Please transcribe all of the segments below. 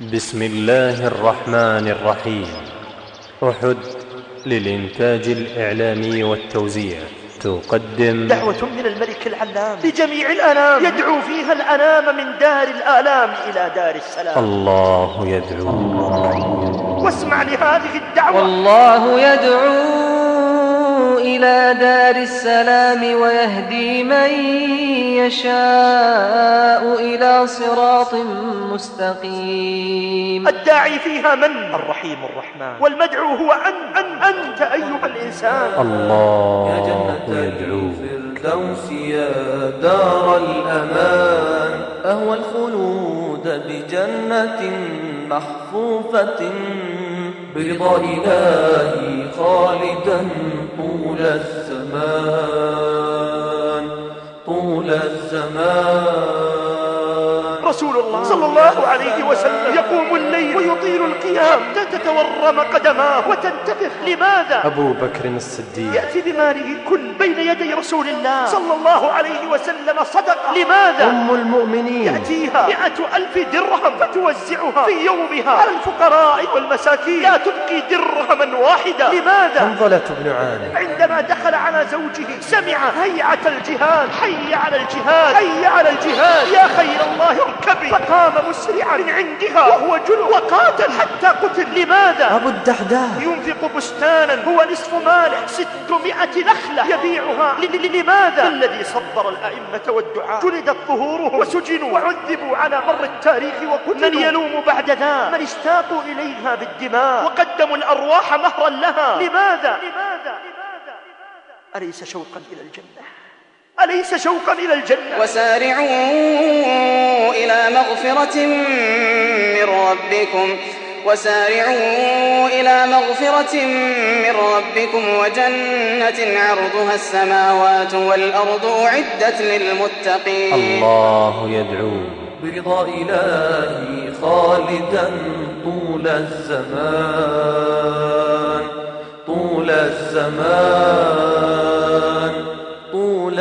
بسم الله الرحمن الرحيم. أحد للإنتاج الإعلامي والتوزيع تقدم دعوة من الملك العلام لجميع الأنام، يدعو فيها الأنام من دار الآلام إلى دار السلام. الله يدعو. واسمع لهذه الدعوة. والله يدعو إلى دار السلام ويهدي من يشاء إلى صراط مستقيم. الداعي فيها من؟ الرحيم الرحمن. والمدعو هو أنت أيها الإنسان. الله يا جنة يدعو. الفردوس يا دار الأمان، أهوى الخلود بجنة محفوفة برضا إلهي خالدا طول الزمان، طول الزمان. رسول الله صلى الله عليه وسلم يقوم الليل ويطيل القيام حتى تتورم قدماه وتنتفخ. لماذا؟ أبو بكر الصديق يأتي بماله كل بين يدي رسول الله صلى الله عليه وسلم صدقة. لماذا؟ أم المؤمنين يأتيها 100,000 درهم فتوزعها في يومها على الفقراء والمساكين، لا تبقي درهما واحدا. لماذا؟ حنظلة بن عامر عندما دخل على زوجه سمع هيعة الجهاد، حي على الجهاد، حي على الجهاد، يا خير الله اركبي، فقام مسرعا من عندها وهو جنب وقاتل حتى قتل. لماذا؟ أبو الدحداح ينفق بستانا هو نصف ماله 600 نخلة يبيعها. لماذا؟ الذي صبر الأئمة والدعاء جلدت ظهورهم وسجنوا وعذبوا على مر التاريخ وقتلوا. من يلوم بعد ذا؟ من اشتاقوا إليها بالدماء وقدموا الأرواح مهرا لها. لماذا؟ أليس شوقا إلى الجنة؟ أليس شوقا إلى الجنة؟ وسارعوا إلى مغفرة من ربكم، وسارعوا إلى مغفرة من ربكم وجنة عرضها السماوات والأرض أعدت للمتقين. الله يدعو برضا إلهي خالدا طول الزمان، طول الزمان، طول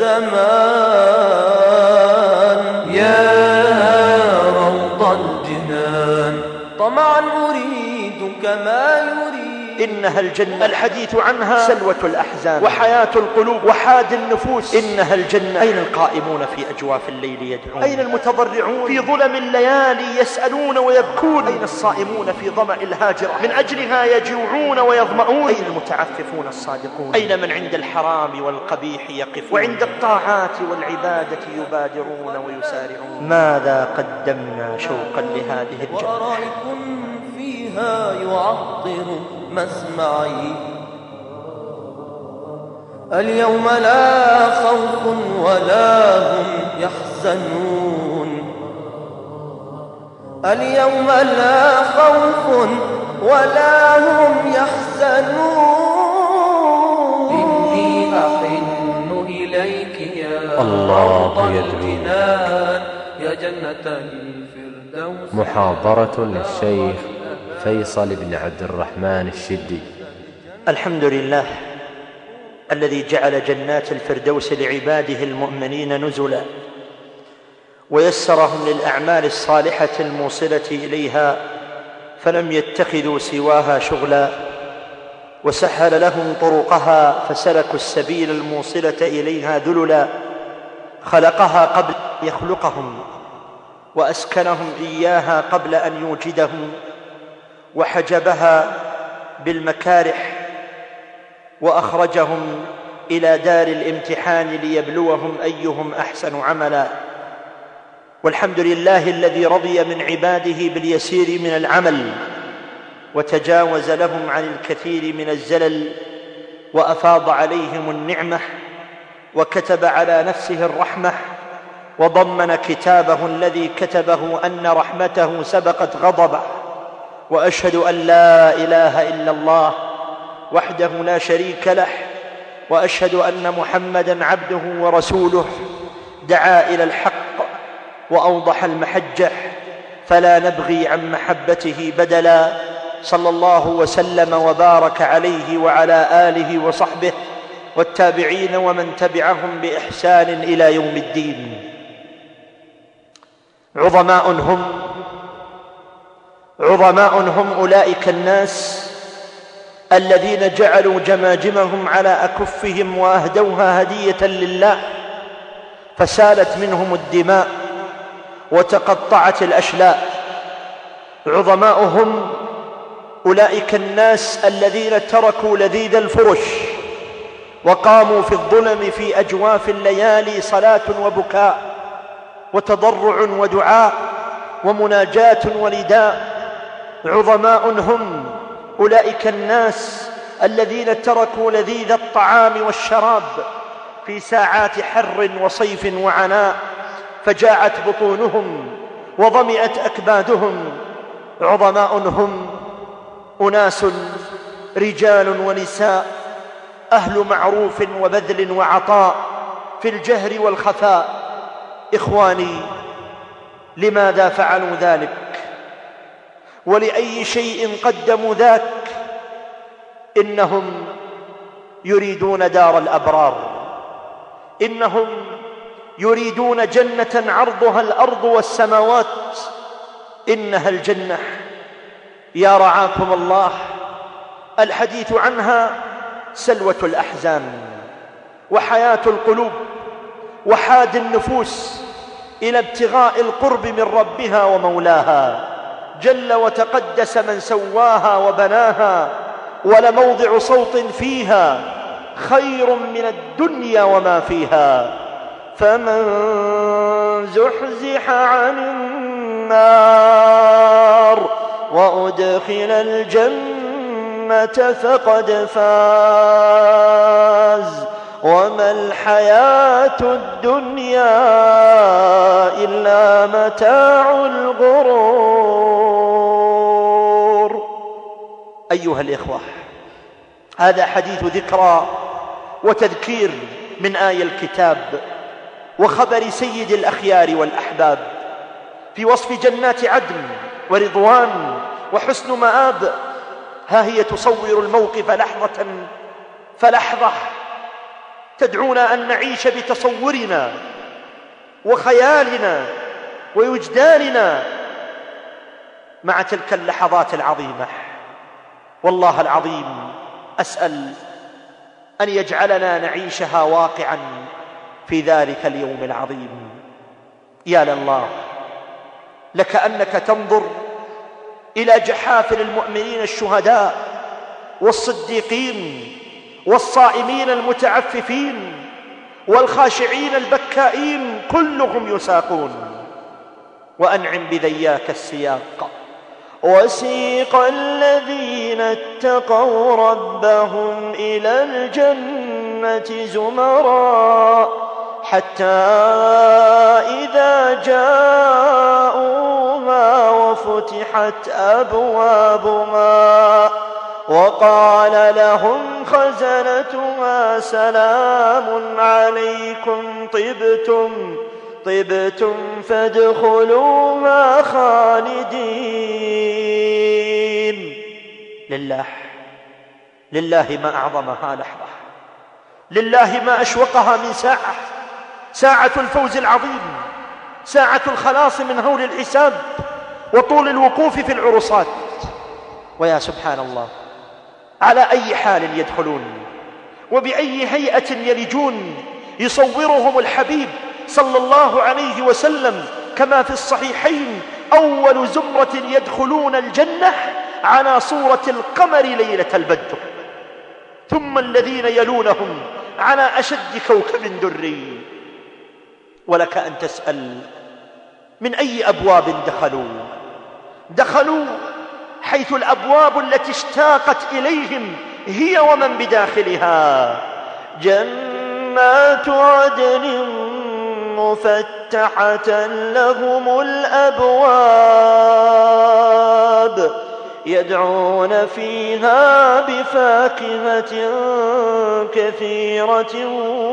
الزمان. يا روض الجنان طمعا أريد كما يريد. إنها الجنة الحديث عنها سلوة الأحزان وحياة القلوب وحاد النفوس. إنها الجنة. أين القائمون في أجواف الليل يدعون؟ أين المتضرعون في ظلم الليالي يسألون ويبكون؟ أين الصائمون في ظمأ الهاجرة من أجلها يجوعون ويظمؤون؟ أين المتعففون الصادقون؟ أين من عند الحرام والقبيح يقفون وعند الطاعات والعبادة يبادرون ويسارعون؟ ماذا قدمنا شوقا لهذه الجنة؟ ورائق فيها يعطر مسمعي. اليوم لا خوف ولا هم يحزنون، اليوم لا خوف ولا هم يحزنون. إني أحن إليك يا الله يدعو. الجنان، يا جنة الفردوس. محاضرة للشيخ فيصل بن عبد الرحمن الشدي. الحمد لله الذي جعل جنات الفردوس لعباده المؤمنين نزلا، ويسرهم للأعمال الصالحة الموصلة إليها، فلم يتخذوا سواها شغلا، وسهل لهم طرقها فسلكوا السبيل الموصلة إليها ذللا. خلقها قبل أن يخلقهم، وأسكنهم إياها قبل أن يوجدهم، وحجبها بالمكارح، وأخرجهم إلى دار الامتحان ليبلوهم أيهم أحسن عملا. والحمد لله الذي رضي من عباده باليسير من العمل، وتجاوز لهم عن الكثير من الزلل، وأفاض عليهم النعمة، وكتب على نفسه الرحمة، وضمن كتابه الذي كتبه أن رحمته سبقت غضبه. وأشهد أن لا إله إلا الله وحده لا شريك له، وأشهد أن محمدًا عبده ورسوله، دعا إلى الحق وأوضح المحجة، فلا نبغي عن محبته بدلا. صلى الله وسلم وبارك عليه وعلى آله وصحبه والتابعين ومن تبعهم بإحسان إلى يوم الدين. عظماء هم عظماء هم أولئك الناس الذين جعلوا جماجمهم على أكفهم وأهدوها هدية لله، فسالت منهم الدماء وتقطعت الأشلاء. عظماء هم أولئك الناس الذين تركوا لذيذ الفرش وقاموا في الظلم في أجواف الليالي صلاة وبكاء وتضرع ودعاء ومناجاة ونداء. عظماء هم أولئك الناس الذين تركوا لذيذ الطعام والشراب في ساعات حر وصيف وعناء فجاعت بطونهم وظمئت أكبادهم. عظماء هم أناس رجال ونساء أهل معروف وبذل وعطاء في الجهر والخفاء. إخواني، لماذا فعلوا ذلك؟ ولأي شيء قدموا ذاك؟ إنهم يريدون دار الأبرار، إنهم يريدون جنة عرضها الأرض والسماوات، إنها الجنة. يا رعاكم الله، الحديث عنها سلوة الأحزان وحياة القلوب وحاد النفوس إلى ابتغاء القرب من ربها ومولاها. جل وتقدس من سواها وبناها، ولموضع صوت فيها خير من الدنيا وما فيها. فمن زحزح عن النار وأدخل الجنة فقد فاز، وما الحياة الدنيا إلا متاع الغرور. أيها الإخوة، هذا حديث ذكرى وتذكير من آي الكتاب وخبر سيد الأخيار والأحباب في وصف جنات عدن ورضوان وحسن مآب. ها هي تصور الموقف لحظة فلحظة، تدعونا أن نعيش بتصورنا وخيالنا ووجداننا مع تلك اللحظات العظيمة. والله العظيم أسأل أن يجعلنا نعيشها واقعا في ذلك اليوم العظيم. يا لله، لكأنك تنظر إلى جحافل المؤمنين الشهداء والصديقين والصائمين المتعففين والخاشعين البكائين، كلهم يساقون. وأنعم بذياك السياق: وسيق الذين اتقوا ربهم إلى الجنة زمرا حتى إذا جاءوها وفتحت أبوابها وقال لهم خزنتها سلام عليكم طبتم فادخلوها خالدين. لله ما أعظمها لحظة، لله ما أشوقها من ساعة الفوز العظيم، ساعة الخلاص من هول الحساب وطول الوقوف في العرصات. ويا سبحان الله، على أي حال يدخلون وبأي هيئة يلجون يصورهم الحبيب صلى الله عليه وسلم كما في الصحيحين: أول زمرة يدخلون الجنة على صورة القمر ليلة البدر، ثم الذين يلونهم على أشد كوكب دري. ولك أن تسأل من أي أبواب دخلوا حيث الأبواب التي اشتاقت إليهم هي ومن بداخلها: جنات عدن مفتحة لهم الأبواب يدعون فيها بفاكهة كثيرة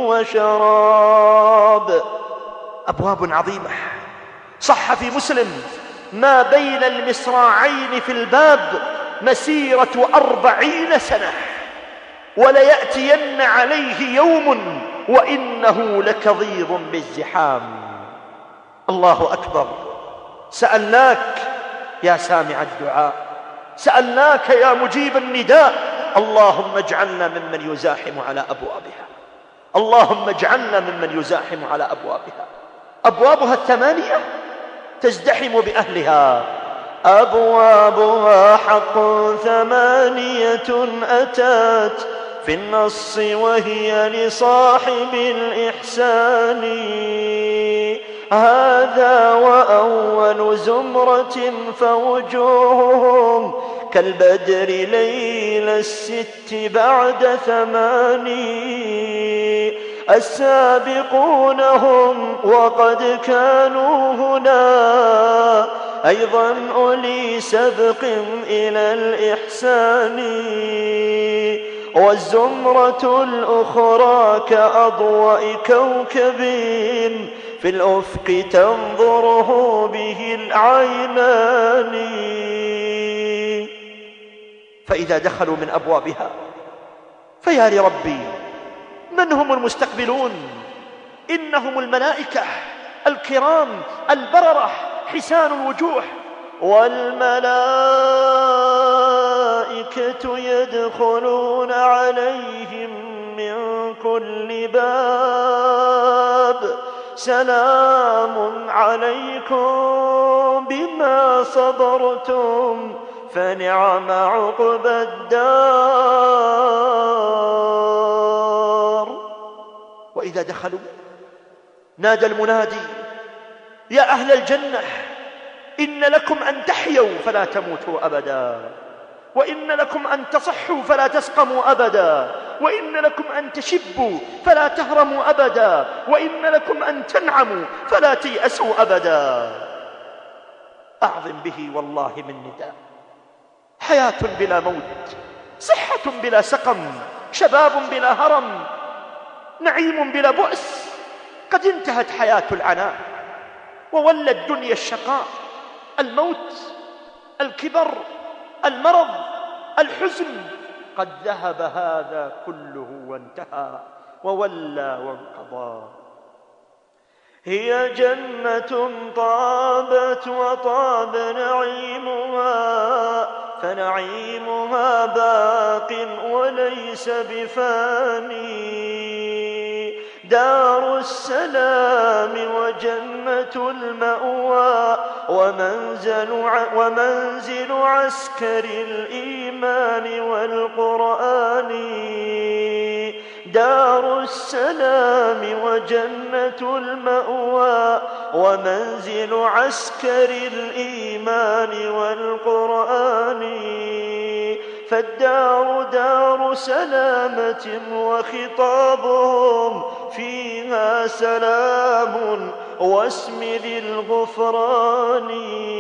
وشراب. أبواب عظيمة. صح في مسلم: ما بين المصراعين في الباب مسيرة 40 سنة، وليأتين عليه يوم وإنه لكظيظ بالزحام. الله أكبر. سألناك يا سامع الدعاء، سألناك يا مجيب النداء، اللهم اجعلنا ممن يزاحم على أبوابها، اللهم اجعلنا ممن يزاحم على أبوابها. أبوابها 8 تزدحم بأهلها، أبوابها حق 8 أتت في النص وهي لصاحب الإحسان، هذا وأول زمرة فوجوههم كالبدر ليل 6 بعد 8، السابقون هم وقد كانوا هنا أيضا أولي سبق إلى الإحسان، والزمرة الأخرى كأضواء كوكب في الأفق تنظره به العينان. فإذا دخلوا من أبوابها فيا لربي من هم المستقبلون؟ إنهم الملائكة الكرام البررة حسان الوجوه، والملائكة يدخلون عليهم من كل باب، سلام عليكم بما صبرتم فنعم عقبى الدار. وإذا دخلوا نادى المنادي يا أهل الجنة إن لكم أن تحيوا فلا تموتوا أبدا، وإن لكم أن تصحوا فلا تسقموا أبدا، وإن لكم أن تشبوا فلا تهرموا أبدا، وإن لكم أن تنعموا فلا تيأسوا أبدا. أعظم به والله من نداء، حياة بلا موت، صحة بلا سقم، شباب بلا هرم، نعيم بلا بؤس. قد انتهت حياة العناء وولى الدنيا الشقاء، الموت، الكبر، المرض، الحزن، قد ذهب هذا كله وانتهى وولى وانقضى. هي جنة طابت وطاب نعيمها، فنعيمها باق وليس بفاني، دار السلام وجنة المأوى ومنزل عسكر الإيمان والقرآن، دار السلام وجنة المأوى ومنزل عسكر الإيمان والقرآن، فالدار دار سلامة وخطابهم فيها سلام واسم ذي الغفران.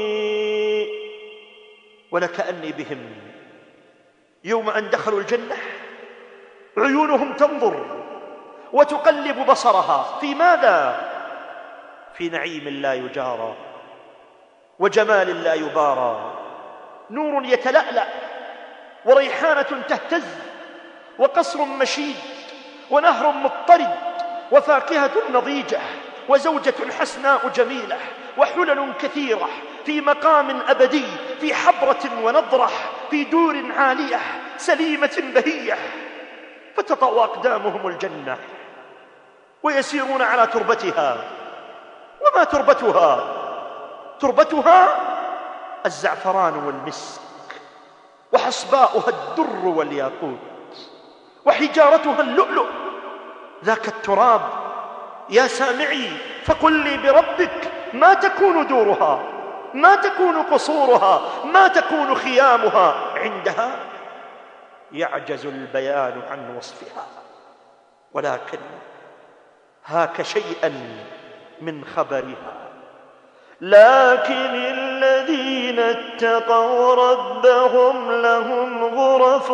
ولكأني بهم يوم أن دخلوا الجنة عيونهم تنظر وتقلب بصرها في ماذا؟ في نعيم لا يجارى وجمال لا يبارى، نور يتلألأ وريحانة تهتز وقصر مشيد ونهر مضطرد وفاكهة نضيجة وزوجة حسناء جميلة وحلل كثيرة في مقام أبدي، في حبرة ونضرة، في دور عالية سليمة بهية، فتطأ أقدامهم الجنة ويسيرون على تربتها. وما تربتها؟ تربتها الزعفران والمسك، وحصباؤها الدر والياقوت، وحجارتها اللؤلؤ. ذاك التراب يا سامعي فقل لي بربك ما تكون دورها، ما تكون قصورها، ما تكون خيامها عندها؟ يعجز البيان عن وصفها، ولكن هاك شيئا من خبرها. لكن الذين اتقوا ربهم لهم غرف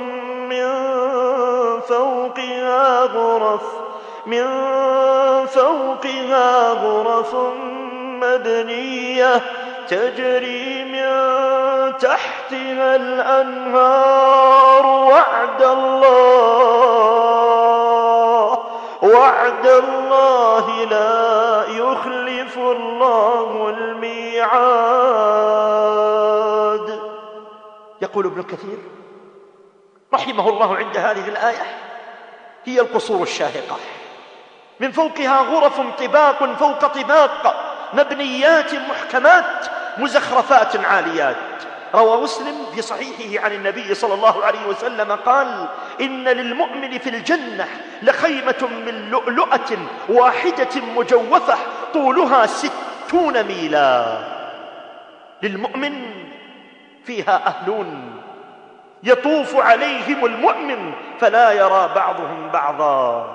من فوقها غرف مبنية تجري من تحتها الأنهار، وعد الله لا يخلف يخلف الله الميعاد. يقول ابن كثير رحمه الله عند هذه الآية: هي القصور الشاهقة، من فوقها غرف طباق فوق طباق، مبنيات محكمات مزخرفات عاليات. روى مسلم في صحيحه عن النبي صلى الله عليه وسلم قال: إن للمؤمن في الجنة لخيمة من لؤلؤة واحدة مجوفة طولها 60 ميلا. للمؤمن فيها أهلون يطوف عليهم المؤمن فلا يرى بعضهم بعضا،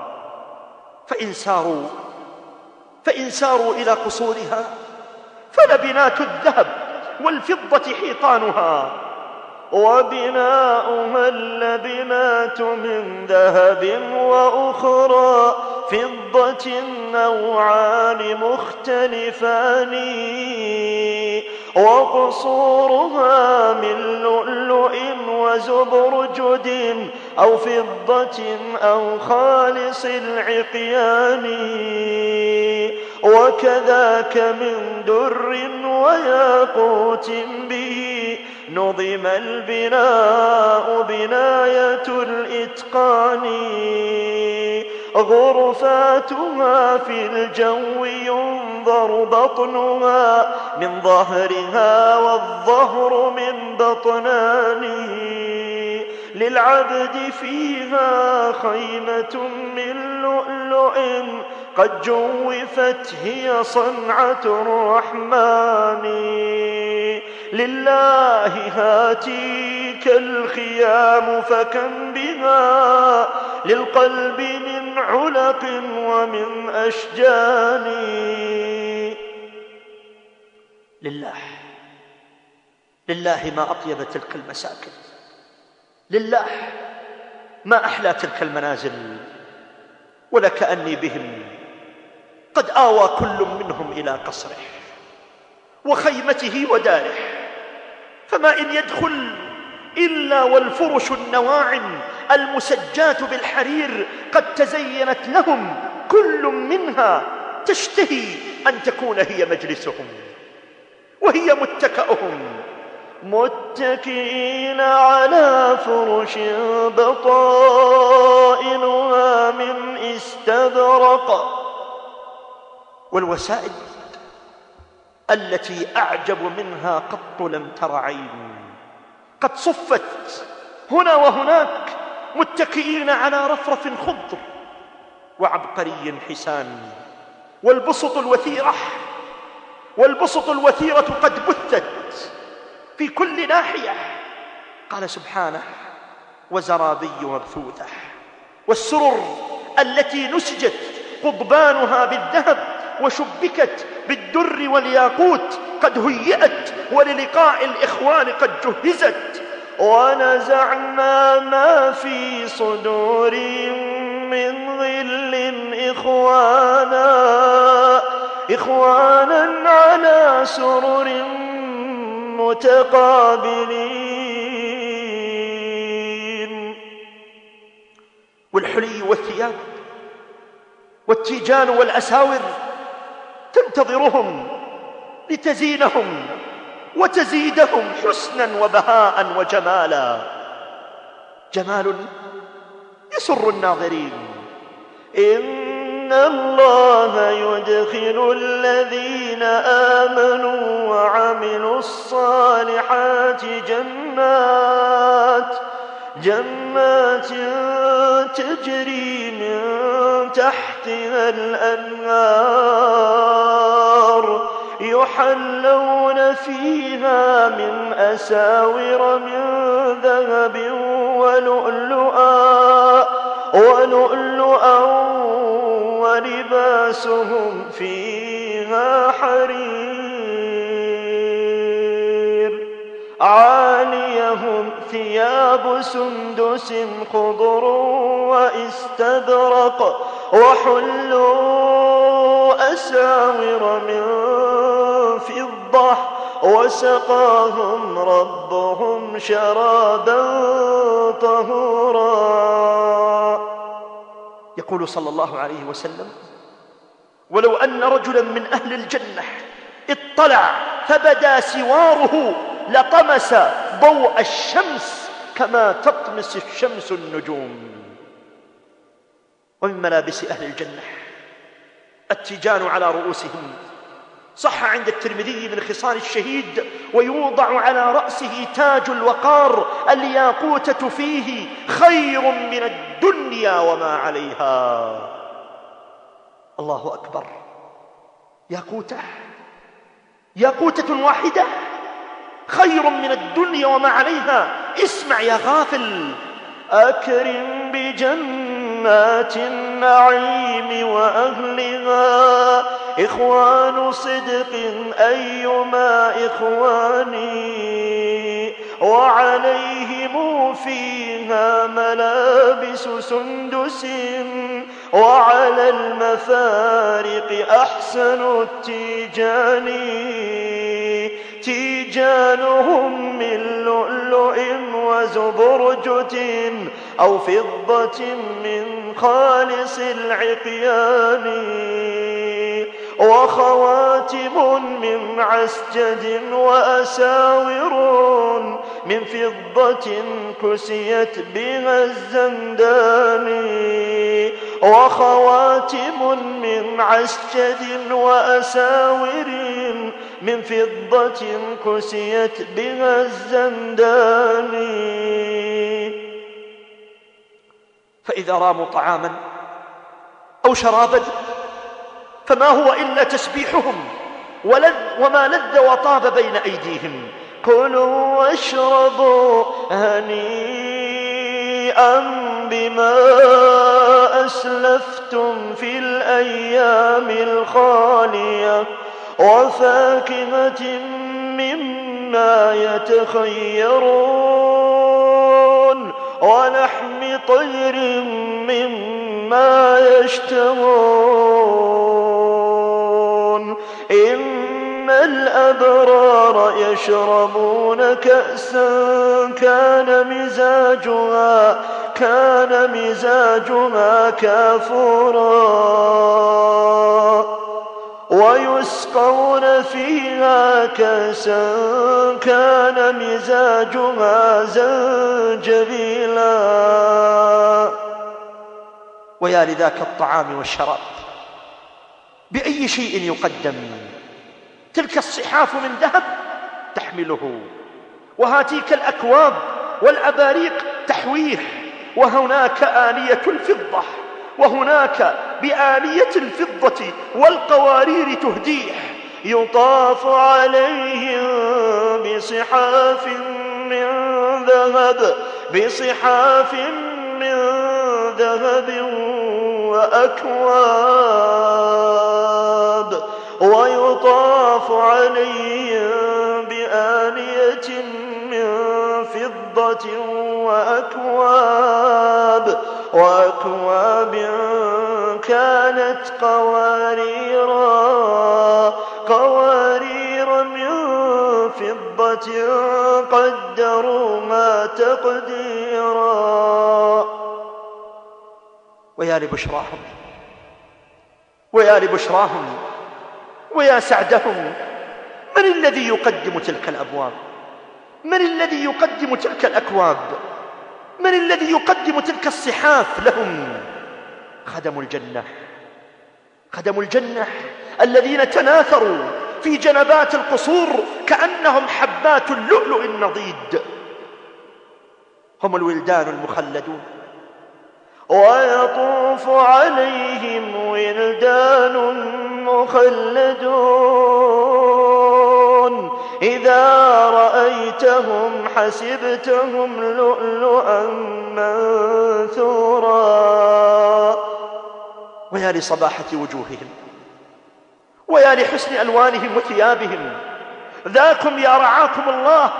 فإن ساروا إلى قصورها فلبنات الذهب والفضة حيطانها، وبناؤها اللبنات من ذهب وأخرى فضة نوعان مختلفان، وقصورها من لؤلؤ وزبرجد أو فضة أو خالص العقيان، وكذاك من در وياقوت به نظم البناء بناية الإتقان، غرفاتها في الجو ينظر بطنها من ظهرها والظهر من بطنان، للعبد فيها خيمة من لؤلؤ قد جوفت هي صنعة الرحمن، لله هاتيك الخيام فكم بها للقلب من علق ومن أشجان. لله ما أطيب تلك المساكن، لله ما أحلى تلك المنازل، ولكأني بهم قد آوى كل منهم إلى قصره وخيمته وداره، فما إن يدخل إلا والفرش النواعم المسجات بالحرير قد تزينت لهم، كل منها تشتهي أن تكون هي مجلسهم وهي متكأهم، متكئين على فرش بطائنها من استبرق. والوسائد التي أعجب منها قط لم تر عين قد صفت هنا وهناك، متكئين على رفرف خضر وعبقري حسان، والبسط الوثيرة قد بثت في كل ناحية. قال سبحانه: وزرابي مبثوثة. والسرر التي نسجت قضبانها بالذهب وشبكت بالدر والياقوت قد هيئت وللقاء الإخوان قد جهزت. ونزعنا ما في صدورهم من غل إخوانا على سرر متقابلين. والحلي والثياب والتيجان والأساور تنتظرهم لتزينهم وتزيدهم حسنا وبهاء وجمالا، جمال يسر الناظرين. إن الله يدخل الذين آمنوا وعملوا الصالحات جنات تجري من تحتها الأنهار، يحلون فيها من أساور من ذهب ولؤلؤا ولباسهم فيها حرير، عاليهم ثياب سندس خضر واستبرق، وحلوا أساور من فضة، وسقاهم ربهم شرابا طهورا. يقول صلى الله عليه وسلم: ولو أن رجلا من أهل الجنة اطلع فبدا سواره لطمس ضوء الشمس كما تطمس الشمس النجوم. ومن ملابس أهل الجنة التيجان على رؤوسهم، صح عند الترمذي من خصال الشهيد: ويوضع على رأسه تاج الوقار الياقوتة فيه خير من الدنيا وما عليها. الله أكبر، ياقوتة واحدة خير من الدنيا وما عليها. اسمع يا غافل: أكرم بجنات النعيم وأهلها إخوان صدق أيما إخواني، وعليهم فيها ملابس سندس وعلى المفارق أحسن التيجان، تيجانهم من لؤلؤ وزبرجد أو فضة من خالص العقيان، وخواتم من عسجد وأساور من فضة كسيت بها الزندان، وخواتم من عسجد وأساور من فضة كسيت بها الزندان. فإذا راموا طعاما أو شرابا فما هو إلا تسبيحهم وما لذ وطاب بين أيديهم. كلوا واشربوا هنيئا بما أسلفتم في الأيام الخالية، وفاكهة مما يتخيرون، ولحم طير مما يشتهون. إن الأبرار يشربون كأسا كان مزاجها كافورا، ويسقون فيها كأسا كان مزاجها زنجبيلا. ويا لذاك الطعام والشراب بأي شيء يقدم؟ تلك الصحاف من ذهب تحمله، وهاتيك الأكواب والأباريق تحويه، وهناك آنية الفضة، وهناك بآنية الفضة والقوارير تهديه. يطاف عليهم بصحاف من ذهب وأكواب، ويطاف عليهم بآنية من فضة وأكواب كانت قوارير من فضة قدروها تقديرا. ويا لبشراهم ويا سعدهم. من الذي يقدم تلك الأبواب؟ من الذي يقدم تلك الأكواب؟ من الذي يقدم تلك الصحاف لهم؟ خدم الجنة الذين تناثروا في جنبات القصور كأنهم حبات اللؤلؤ النضيد. هم الولدان المخلدون. ويطوف عليهم ولدان مخلدون إذا رأيتهم حسبتهم لؤلؤا منثورا. ويا لصباحة وجوههم، ويا لحسن ألوانهم وثيابهم. ذاكم يا رعاكم الله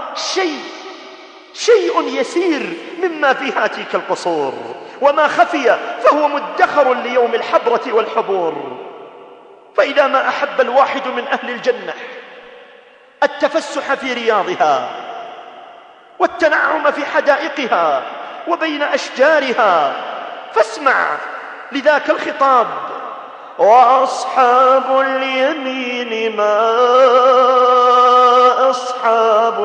شيء يسير مما في هاتيك القصور، وما خفي فهو مدخر ليوم الحبرة والحبور. فإذا ما أحب الواحد من أهل الجنة التفسح في رياضها والتنعم في حدائقها وبين أشجارها، فاسمع لذاك الخطاب: وأصحاب اليمين ما أصحاب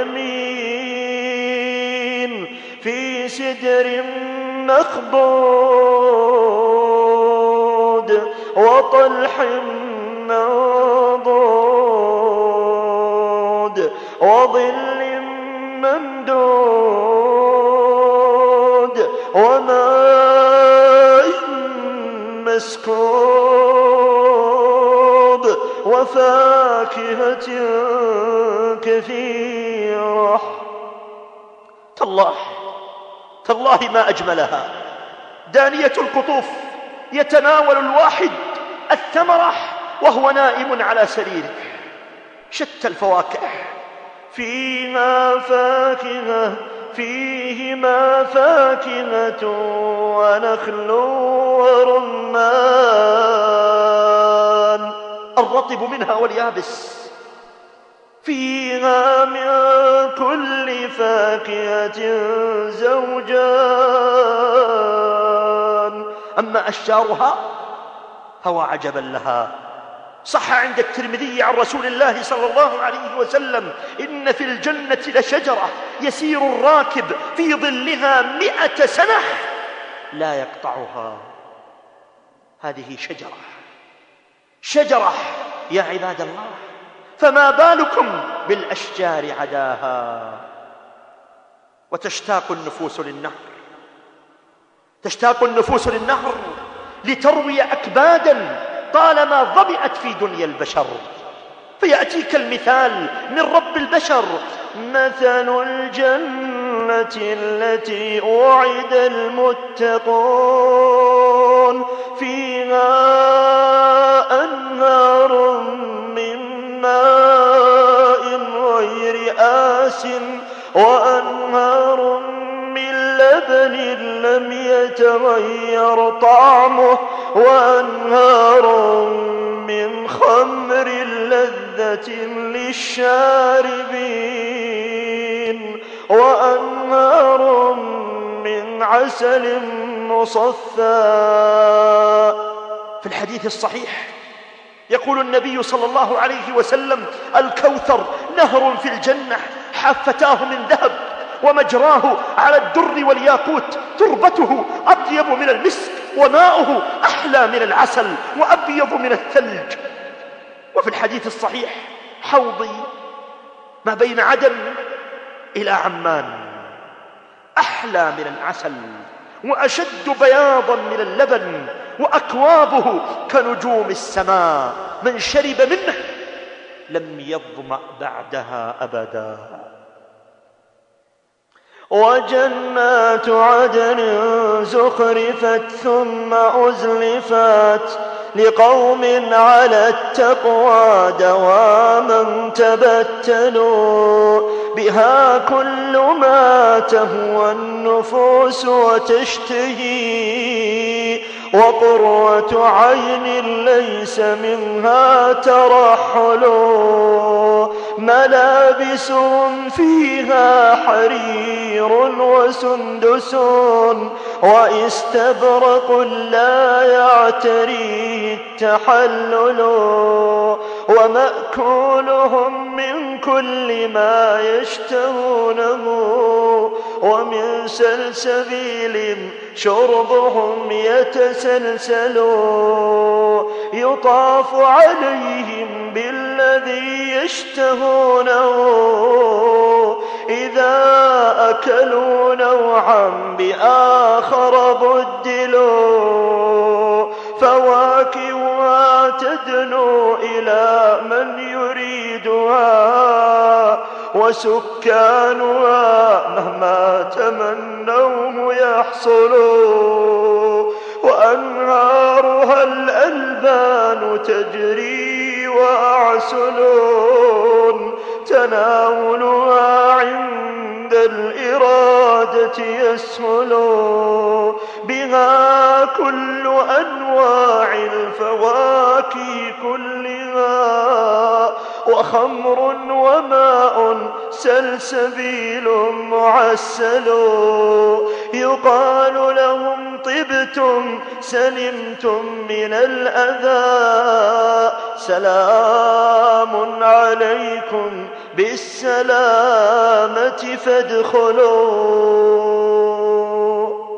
اليمين في سدر مخضود وطلح منضود وظل ممدود وماء مسكوب وفاكهة كثيرة. تالله ما أجملها، دانية القطوف يتناول الواحد الثمرة وهو نائم على سريره، شتى الفواكه، فيهما فاكهة ونخل ورمان، الرطب منها واليابس، فيها من كل فاكهة زوجان. أما أشجارها فوا عجبا لها، صح عند الترمذي عن رسول الله صلى الله عليه وسلم: إن في الجنة لشجرة يسير الراكب في ظلها 100 سنة لا يقطعها. هذه شجرة يا عباد الله، فما بالكم بالأشجار عداها. وتشتاق النفوس للنهر لتروي أكبادا طالما ظمئت في دنيا البشر، فيأتيك المثال من رب البشر: مثل الجنة التي وعد المتقون فيها أنهار من ماء غير آسٍ وأنهار من لبن لم يتغير طعمه وأنهار من خمر لذة للشاربين وأنهار من عسل مصفى. في الحديث الصحيح يقول النبي صلى الله عليه وسلم: الكوثر نهر في الجنة، حافتاه من ذهب ومجراه على الدر والياقوت، تربته أطيب من المسك وماؤه أحلى من العسل وأبيض من الثلج. وفي الحديث الصحيح: حوضي ما بين عدن إلى عمان، أحلى من العسل وأشد بياضا من اللبن، وأكوابه كنجوم السماء، من شرب منه لم يظمأ بعدها أبدا. وجنات عدن زخرفت ثم أزلفت لقوم على التقوى دواما تبتلوا بها كل ما تهوى النفوس وتشتهي، وقرة عين ليس منها ترحل، ملابس فيها حرير وسندس واستبرق لا يعتريه التحلل، ومأكولهم من كل ما يشتهونه، ومن سلسبيل شربهم يتسلسل، يطاف عليهم بالذي يشتهونه، إذا أكلوا نوعا بآخر بدلوا، فواكهها تدنو إلى من يريدها، وسكانها مهما تمنوه يحصلوا، وأنهارها الألبان تجري وأعسلون، تناولها عند الإرادة يسهل، بها كل أنواع الفواكه كلها، وخمر وماء سلسبيل معسل، يقال لهم طبتم سلمتم من الأذى سلام عليكم بالسلامة فادخلوا.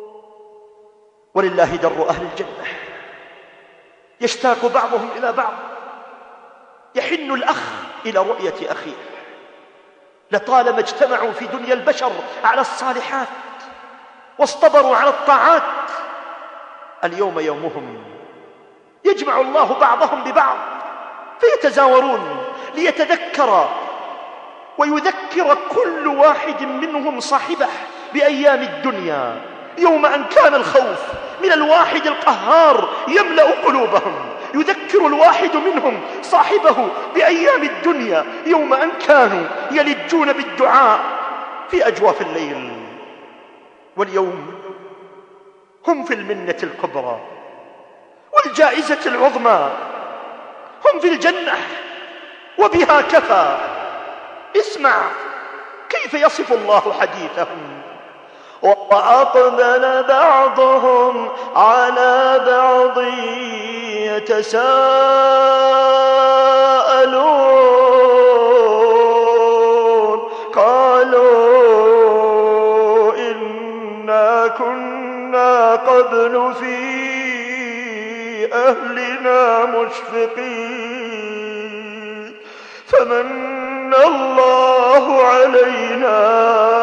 ولله در أهل الجنة، يشتاق بعضهم إلى بعض، يحن الأخ إلى رؤية أخيه. لطالما اجتمعوا في دنيا البشر على الصالحات واصطبروا على الطاعات، اليوم يومهم يجمع الله بعضهم ببعض فيتزاورون ليتذكر ويذكر كل واحد منهم صاحبه بأيام الدنيا، يوم أن كان الخوف من الواحد القهار يملأ قلوبهم. يذكر الواحد منهم صاحبه بأيام الدنيا يوم أن كانوا يلجون بالدعاء في أجواف الليل، واليوم هم في المنة الكبرى والجائزة العظمى، هم في الجنة وبها كفى. اسمع كيف يصف الله حديثهم: وأقبل بعضهم على بعض يتساءلون قالوا إنا كنا قبل في أهلنا مشفقين فمن الله علينا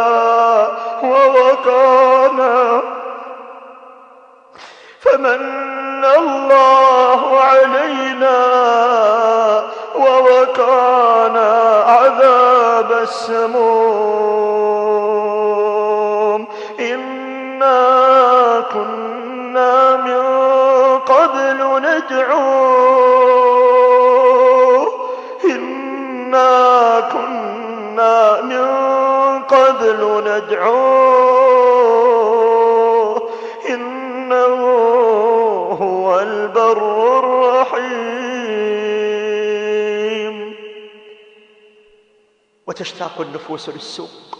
ووقانا عذاب السموم إنا كنا من قبل ندعوه إنا كنا من قبل ندعوه إنه هو البر الرحيم. وتشتاق النفوس للسوق،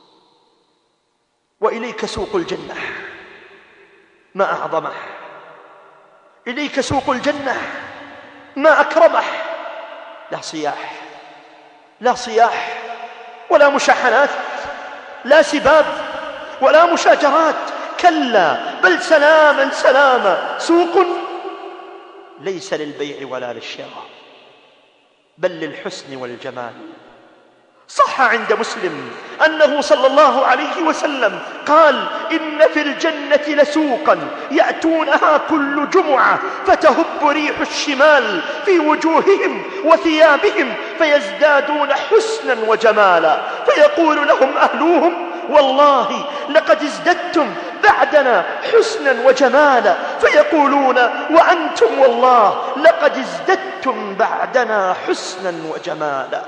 وإليك سوق الجنة ما أعظمه، إليك سوق الجنة ما أكرمه. لا صياح، لا صياح ولا مشاحنات، لا سباب ولا مشاجرات، كلا بل سلاما سلاما. سوق ليس للبيع ولا للشراء بل للحسن والجمال. صح عند مسلم أنه صلى الله عليه وسلم قال: إن في الجنة لسوقا يأتونها كل جمعة فتهب ريح الشمال في وجوههم وثيابهم فيزدادون حسنا وجمالا، فيقول لهم أهلوهم: والله لقد ازددتم بعدنا حسنا وجمالا، فيقولون: وأنتم والله لقد ازددتم بعدنا حسنا وجمالا.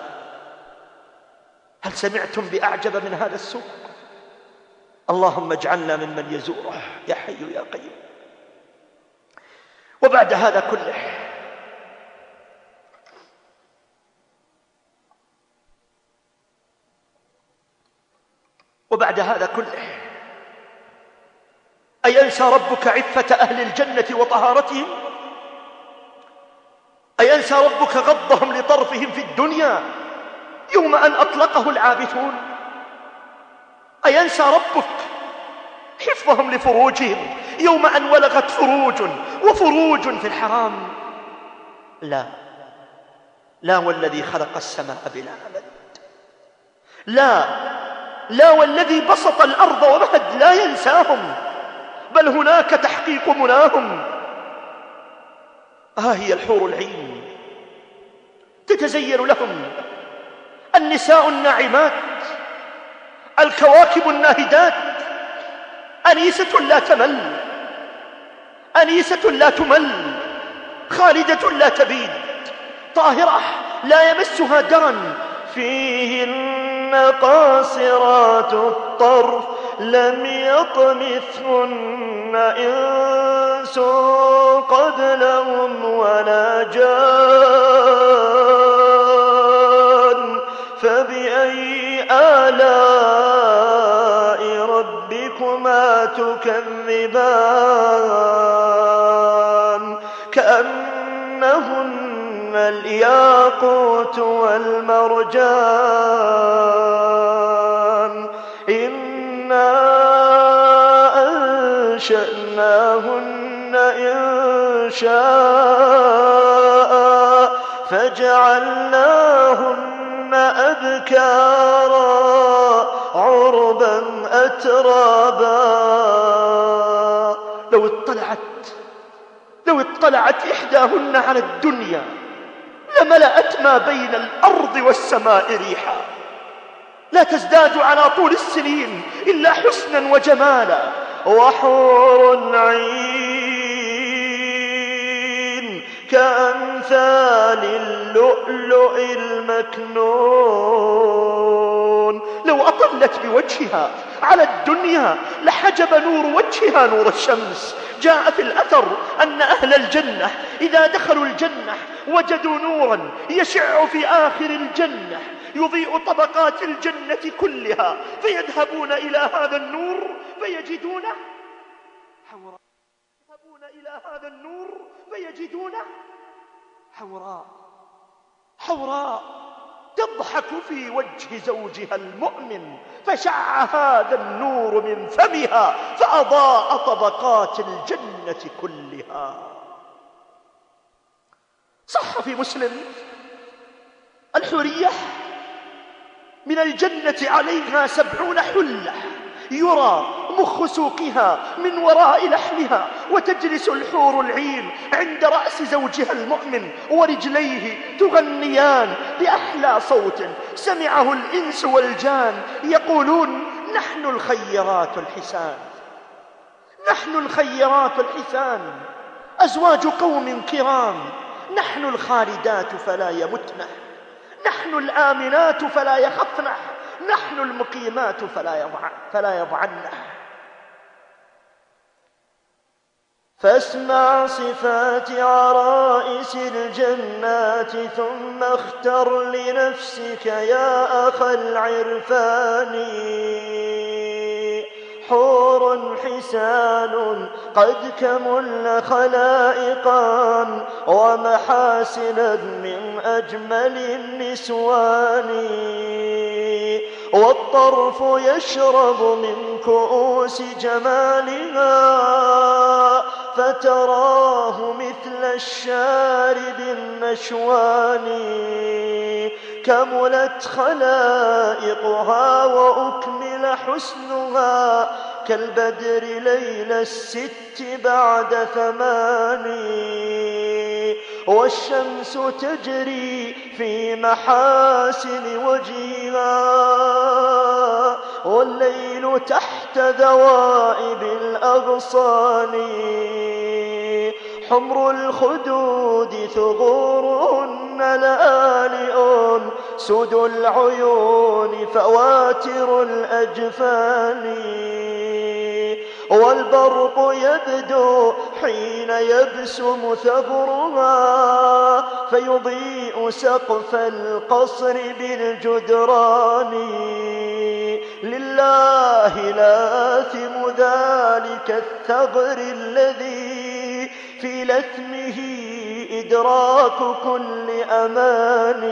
هل سمعتم بأعجب من هذا السوق؟ اللهم اجعلنا ممن يزوره يا حي يا قيوم. وبعد هذا كله أينسى ربك عفة أهل الجنة وطهارتهم؟ أينسى ربك غضهم لطرفهم في الدنيا يوم أن أطلقه العابثون؟ أينسى ربك حفظهم لفروجهم يوم أن ولغت فروج في الحرام؟ لا والذي خلق السماء بلا أمد، لا والذي بسط الأرض ومهد لا ينساهم، بل هناك تحقيق مناهم. هي الحور العين تتزين لهم النساء الناعمات الكواكب الناهدات، أنيسة لا تمل، أنيسة لا تمل، خالدة لا تبيد، طاهرة لا يمسها درن، فيهن قاصرات الطرف لم يطمثهن إنس قبلهم ولا جان، فبأي آلاء ربكما تكذبان كأنهن الياقوت والمرجان إنا أنشأناهن إنشاء فجعلناهن أبكارا عربا أترابا. لو اطلعت إحداهن على الدنيا لملأت ما بين الأرض والسماء ريحا، لا تزداد على طول السنين إلا حسنا وجمالا. وحور عين كأمثال اللؤلؤ المكنون. لو أطلت بوجهها على الدنيا لحجب نور وجهها نور الشمس. جاء في الأثر أن أهل الجنة إذا دخلوا الجنة وجدوا نورا يشع في آخر الجنة يضيء طبقات الجنة كلها، فيذهبون إلى هذا النور فيجدونه حوراء تضحك في وجه زوجها المؤمن، فشع هذا النور من فمها فأضاء طبقات الجنة كلها. صح في مسلم: الحورية من الجنة عليها 70 حلة يرى مخ سوقها من وراء لحمها، وتجلس الحور العين عند رأس زوجها المؤمن ورجليه تغنيان بأحلى صوت سمعه الإنس والجان، يقولون: نحن الخيرات الحسان أزواج قوم كرام، نحن الخالدات فلا يمتن، نحن الآمنات فلا يخفن، نحن المقيمات فلا يضعن. فاسمع صفات عرائس الجنات ثم اختر لنفسك يا أخا العرفان. حور حسان قد كمل خلائقا ومحاسنا من أجمل النسوان. والطرف يشرب من كؤوس جمالها فتراه مثل الشارب النشوان. كملت خلائقها وأكمل حسنها كالبدر ليل الست بعد 8. والشمس تجري في محاسن وجهها والليل تحت ذوائب الأغصان. حمر الخدود ثغورهن لآلئ سد العيون فواتر الأجفان. والبرق يبدو حين يبسم ثغرها فيضيء سقف القصر بالجدران. لله لاثم ذلك الثغر الذي في لثمه إدراك كل أمان.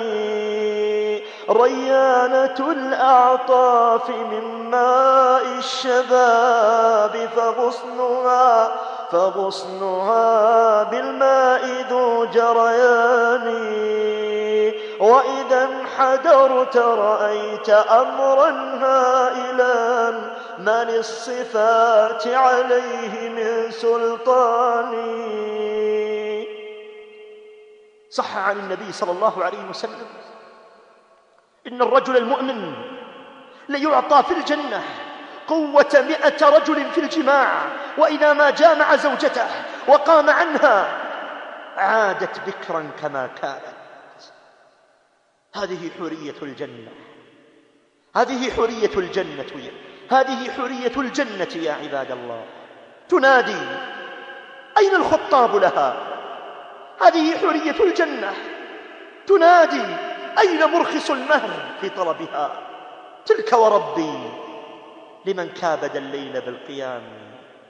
ريانة الأعطاف من ماء الشباب فغصنها بالماء ذو جريان. وإذا انحدرت رأيت أمرا هائلا ما للصفات عليه من سلطان. صح عن النبي صلى الله عليه وسلم: إن الرجل المؤمن ليعطى في الجنة قوة 100 رجل في الجماع، وإذا ما جامع زوجته وقام عنها عادت بكرا كما كانت. هذه حورية الجنة، هذه حورية الجنة، هذه حورية الجنة يا عباد الله. تنادي: أين الخطاب لها؟ هذه حورية الجنة. تنادي: أين مرخص المهر في طلبها؟ تلك وربي لمن كابد الليل بالقيام.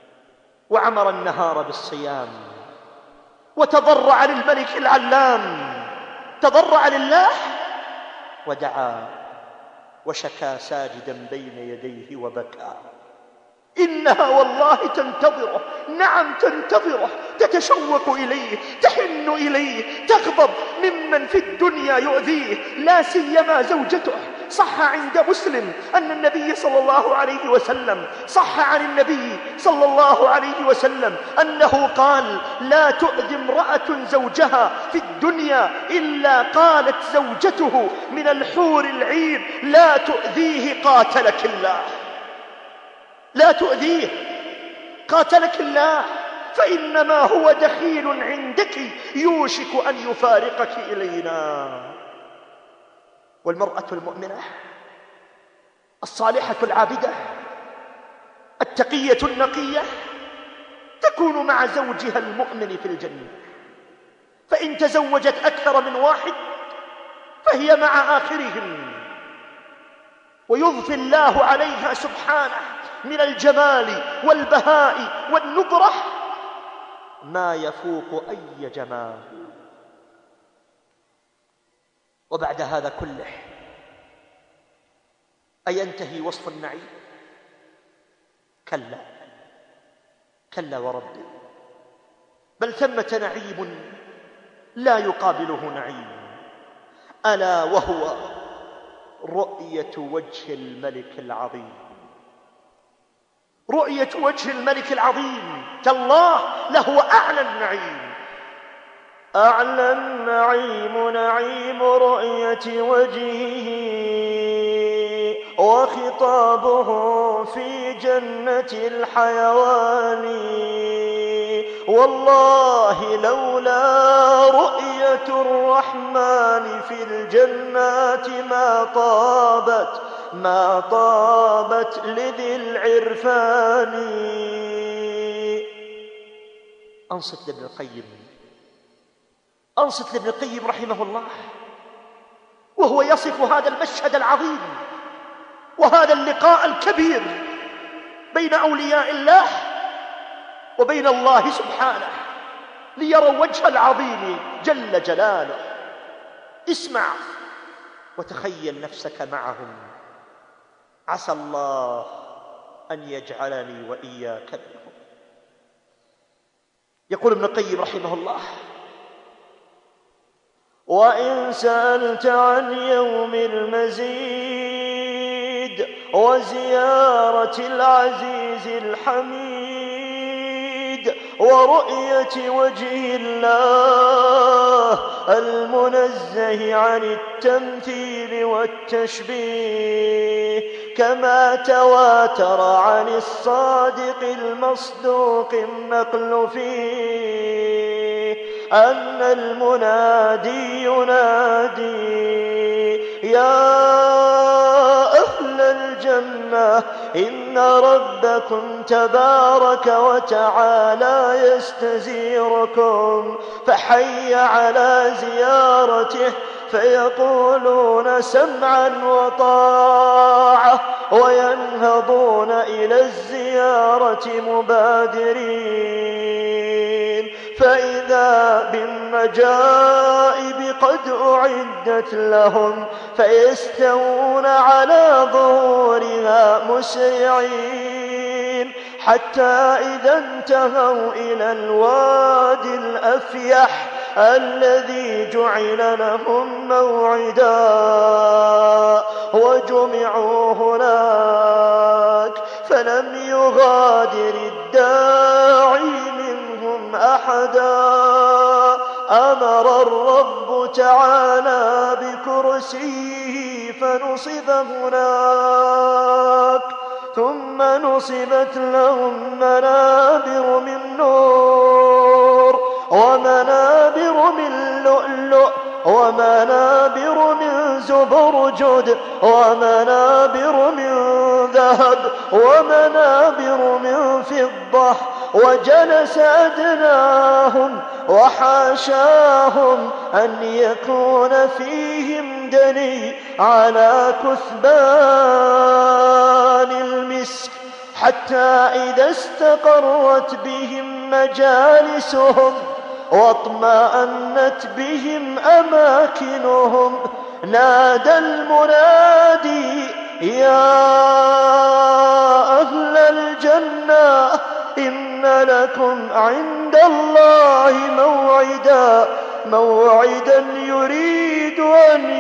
وعمر النهار بالصيام، وتضرع للملك العلام، تضرع لله ودعا وشكا ساجدا بين يديه وبكى. إنها والله تنتظره، نعم تنتظره، تتشوق إليه، تحن إليه، تغضب ممن في الدنيا يؤذيه، لا سيما زوجته. صح عند مسلم أن النبي صلى الله عليه وسلم، صح عن النبي صلى الله عليه وسلم أنه قال: لا تؤذي امرأة زوجها في الدنيا إلا قالت زوجته من الحور العين: لا تؤذيه قاتلك الله، لا تؤذيه قاتلك الله، فإنما هو دخيل عندك يوشك أن يفارقك إلينا. والمرأة المؤمنة الصالحة العابدة التقية النقية تكون مع زوجها المؤمن في الجنة، فإن تزوجت أكثر من واحد فهي مع آخرهم، ويضفي الله عليها سبحانه من الجمال والبهاء والنضرة ما يفوق أي جمال. وبعد هذا كله أينتهي وصف النعيم؟ كلا، كلا وربي، بل ثمة نعيم لا يقابله نعيم، ألا وهو رؤية وجه الملك العظيم، رؤية وجه الملك العظيم. تالله لهو أعلى النعيم، أعلى النعيم نعيم رؤية وجهه، وخطابه في جنة الحيوان. والله لولا رؤية الرحمن في الجنات ما طابت لذي العرفان. أنصت لابن القيم، أنصت لابن القيم رحمه الله وهو يصف هذا المشهد العظيم وهذا اللقاء الكبير بين أولياء الله وبين الله سبحانه ليروا وجه العظيم جل جلاله. اسمع وتخيل نفسك معهم، عسى الله أن يجعلني وإياك منهم. يقول ابن القيم رحمه الله: وإن سألت عن يوم المزيد وزيارة العزيز الحميد ورؤية وجه الله المنزه عن التمثيل والتشبيه، كما تواتر عن الصادق المصدوق النقل فيه، أن المنادي ينادي: يا أهل الجنة إن ربكم تبارك وتعالى يستزيركم، فحي على زيارته، فيقولون سمعا وطاعة، وينهضون إلى الزيارة مبادرين، فإذا بالمجائب قد أعدت لهم، فيستوون على ظهورها مسرعين، حتى إذا انتهوا إلى الوادي الأفيح الذي جعل لهم موعدا وجمعوا هناك، فلم يغادر الداعي منهم أحدا، أمر الرب تعالى بكرسيه فنصب هناك، ثم نصبت لهم منابر من نور ومنابر من لؤلؤ ومنابر من زبرجد ومنابر من ذهب ومنابر من فضة، وجلس أدناهم وحاشاهم أن يكون فيهم دني على كثبان المسك، حتى إذا استقرت بهم مجالسهم واطمأنت بهم أماكنهم نادى المنادي يا أهل الجنة إن لكم عند الله موعدا يريد أن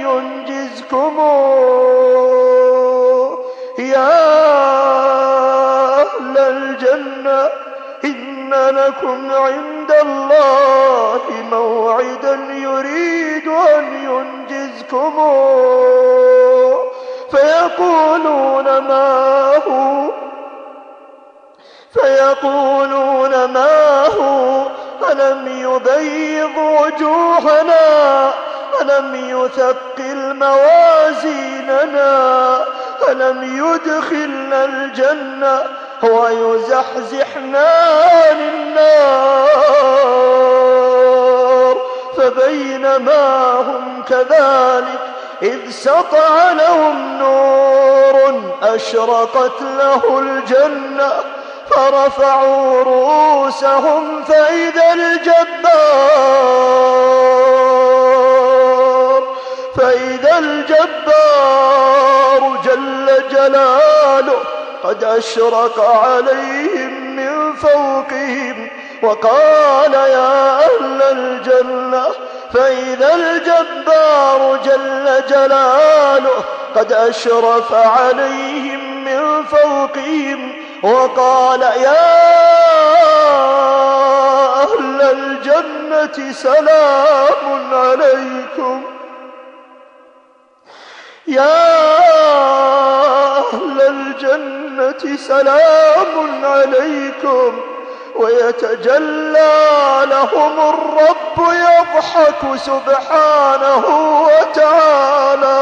ينجزكموه. يا أهل الجنة إن لكم عند الله موعدا يريد أن ينجزكموه. فيقولون ما هو ألم يبيض وجوهنا ألم يثقل موازيننا ألم يدخلنا الجنة ويزحزحنا عن النار. فبينما هم كذلك إذ سطع لهم نور أشرقت له الجنة فرفعوا رؤوسهم فإذا الجبار جل جلاله قد أشرق عليهم من فوقهم وقال يا أهل الجنة. فإذا الجبار جل جلاله قد أشرف عليهم من فوقهم وقال يا أهل الجنة سلام عليكم يا أهل الجنة سلام عليكم. ويتجلى لهم الرب يضحك سبحانه وتعالى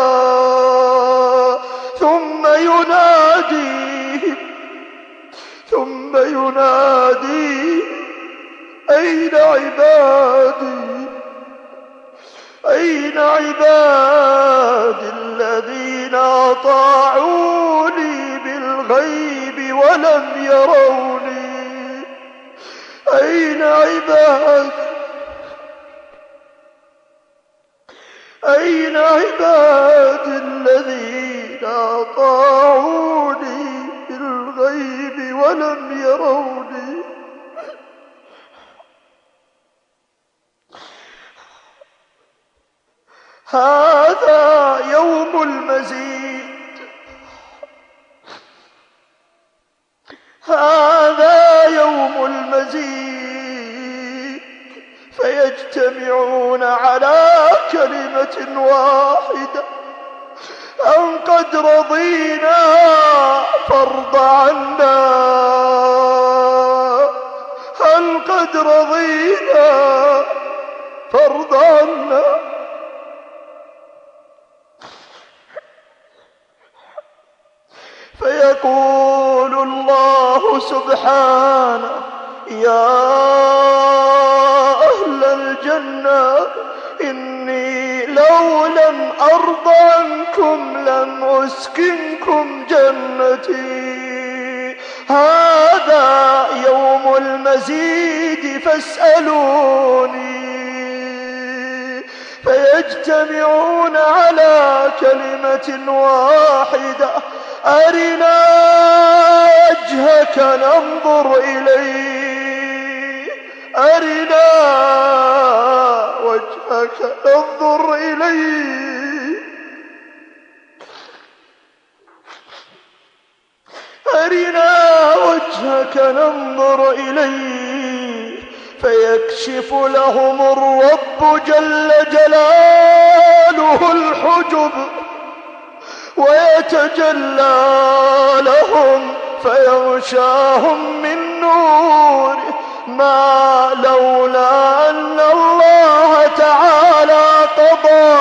ثم ينادي أين عبادي الذين أطاعوني بالغيب ولم يروني. أين عبادي الذين أطاعوني بالغيب ولم يروني. هذا يوم المزيد، هذا يوم المزيد، فيجتمعون على كلمة واحدة أن قد رضينا فارض عنا، أن قد رضينا فارض عنا. فيقول الله سبحانه يا أهل الجنة إني لو لم أرض عنكم لم أسكنكم جنتي، هذا يوم المزيد فاسألوني. فيجتمعون على كلمة واحدة أرنا وجهك ننظر إليه، أرنا وجهك ننظر إليه، أرنا وجهك ننظر إليه. فيكشف لهم الرب جل جلاله الحجب ويتجلى لهم فيغشاهم من نوره ما لولا أن الله تعالى قضى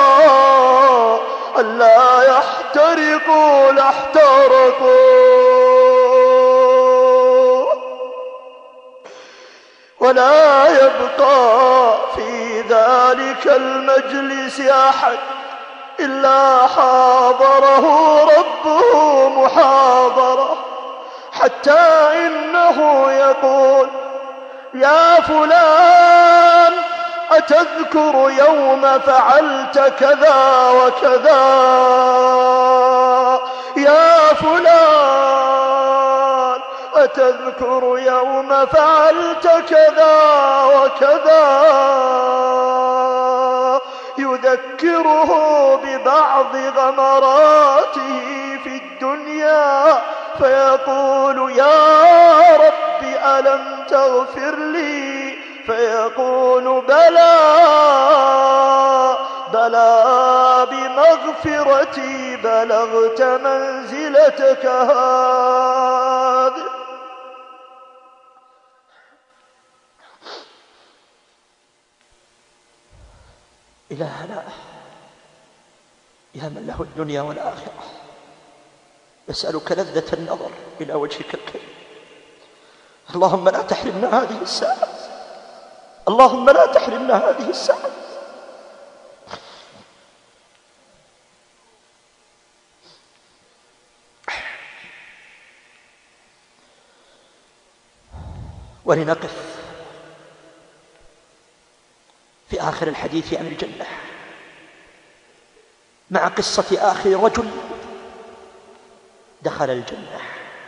ألا يحترقوا لاحترقوا، ولا يبقى في ذلك المجلس أحد إلا حاضره ربه محاضرة، حتى حتى إنه يقول: يا فلان أتذكر يوم فعلت كذا وكذا؟ يا فلان أتذكر يوم فعلت كذا وكذا؟ يذكره ببعض غمراته في الدنيا فيقول: يا رب ألم تغفر لي؟ فيقول: بلى بمغفرتي بلغت منزلتك هذه. إلهنا يا من له الدنيا والآخرة، يسألك لذة النظر إلى وجهك الكريم. اللهم لا تحرمنا هذه الساعة، اللهم لا تحرمنا هذه الساعة. ولنقف في آخر الحديث عن الجنة مع قصة آخر رجل دخل الجنة.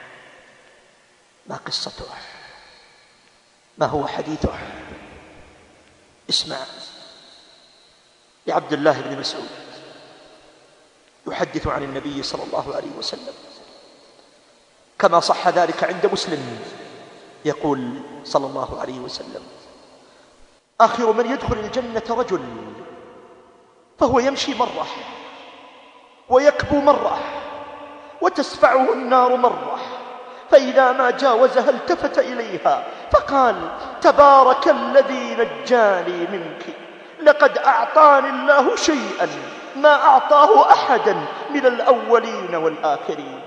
ما قصته؟ ما هو حديثه؟ اسمع لعبد الله بن مسعود يحدث عن النبي صلى الله عليه وسلم كما صح ذلك عند مسلم. يقول صلى الله عليه وسلم: آخر من يدخل الجنة رجل فهو يمشي مرة ويكبو مرة وتسفعه النار مرة، فإذا ما جاوزها التفت إليها فقال: تبارك الذي نجاني منك، لقد أعطاني الله شيئا ما أعطاه أحدا من الأولين والآخرين.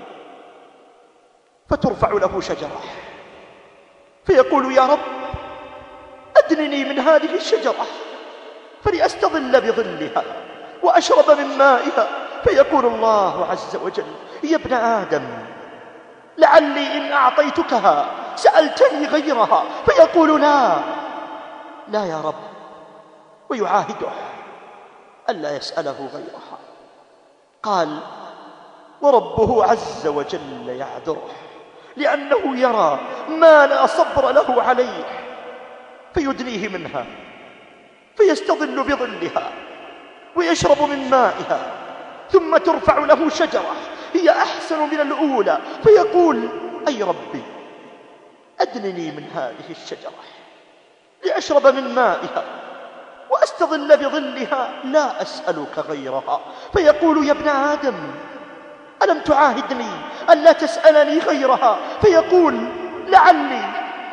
فترفع له شجرة فيقول: يا رب أدنني من هذه الشجرة فلأستظل بظلها وأشرب من مائها. فيقول الله عز وجل: يا ابن آدم لعلي إن أعطيتكها سألتني غيرها. فيقول: لا يا رب، ويعاهده ألا يسأله غيرها. قال: وربه عز وجل يعذره لأنه يرى ما لا صبر له عليه، فيدنيه منها فيستظل بظلها ويشرب من مائها، ثم ترفع له شجرة هي أحسن من الأولى فيقول: أي ربي أدنني من هذه الشجرة لأشرب من مائها وأستظل بظلها لا أسألك غيرها. فيقول: يا ابن آدم ألم تعاهدني ألا تسألني غيرها؟ فيقول: لعلي.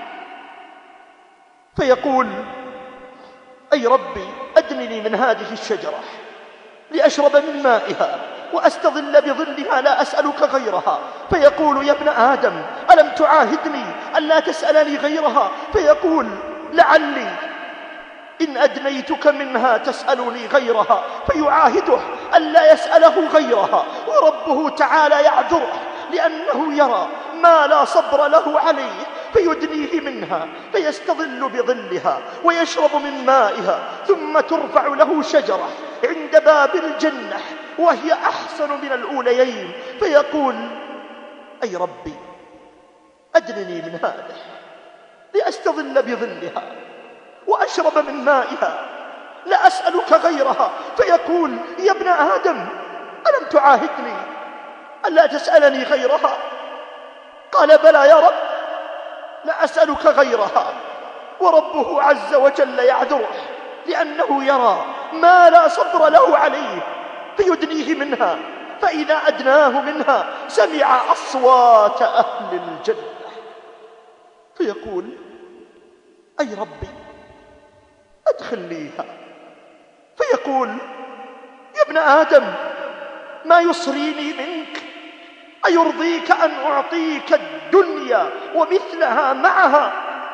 فيقول: أي ربي أدنني من هذه الشجرة لأشرب من مائها وأستظل بظلها لا أسألك غيرها. فيقول: يا ابن آدم ألم تعاهدني ألا تسألني غيرها؟ فيقول: لعلي إن أدنيتك منها تسألني غيرها. فيعاهده ألا يسأله غيرها، وربه تعالى يعذره لأنه يرى ما لا صبر له عليه، فيدنيه منها فيستظل بظلها ويشرب من مائها، ثم ترفع له شجرة عند باب الجنة وهي أحسن من الأوليين. فيقول: أي ربي أدنني من هذه لأستظل بظلها وأشرب من مائها لا أسألك غيرها. فيقول: يا ابن آدم ألم تعاهدني ألا تسألني غيرها؟ قال: بلى يا رب، لا أسألك غيرها. وربه عز وجل يعذره لأنه يرى ما لا صبر له عليه، فيدنيه منها، فإذا أدناه منها سمع أصوات أهل الجنة فيقول: أي ربي أدخلنيها. فيقول: يا ابن آدم ما يصريني منك؟ أيرضيك أن أعطيك الدنيا ومثلها معها؟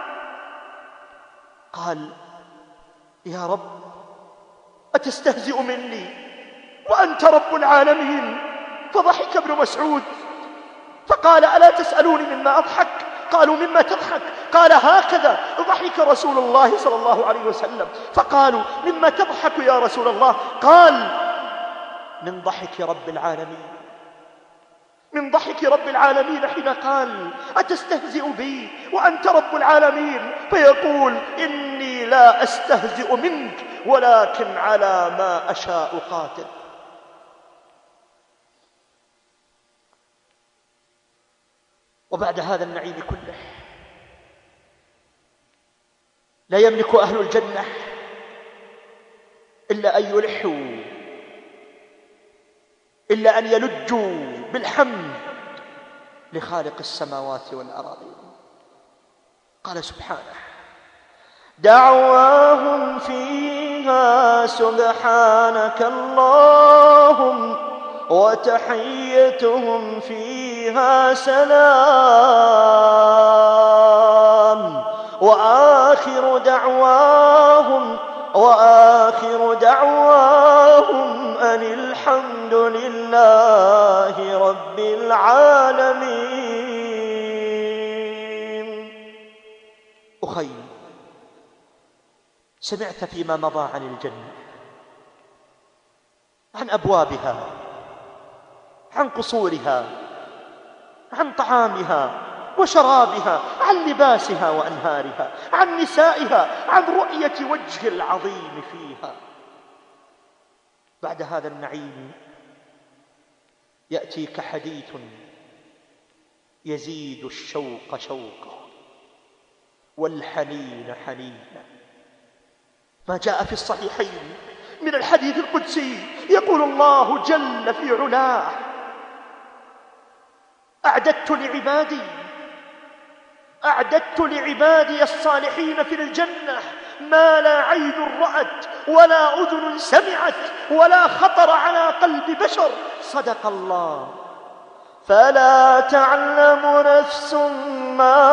قال: يا رب أتستهزئ مني وأنت رب العالمين؟ فضحك ابن مسعود فقال ألا تسألوني مما أضحك؟ قالوا مما تضحك؟ قال هكذا ضحك رسول الله صلى الله عليه وسلم. فقالوا مما تضحك يا رسول الله؟ قال من ضحك رب العالمين، من ضحك رب العالمين حين قال أتستهزئ بي وأنت رب العالمين؟ فيقول إني لا أستهزئ منك ولكن على ما أشاء قاتل. وبعد هذا النعيم كله لا يملك أهل الجنة إلا أن يلحوا، إلا أن يلجوا بالحمد لخالق السماوات والأراضين. قال سبحانه دعواهم فيها سبحانك اللهم وتحيتهم فيها سلام وآخر دعواهم أن الحمد لله رب العالمين. أخي، سمعت فيما مضى عن الجنة، عن أبوابها، عن قصورها، عن طعامها وشرابها، عن لباسها وأنهارها، عن نسائها، عن رؤية وجه العظيم فيها. بعد هذا النعيم يأتيك حديث يزيد الشوق شوقا والحنين حنينا. ما جاء في الصحيحين من الحديث القدسي، يقول الله جل في علاه أعددت لعبادي الصالحين في الجنة ما لا عين رأت ولا أذن سمعت ولا خطر على قلب بشر. صدق الله. فلا تعلم نفس ما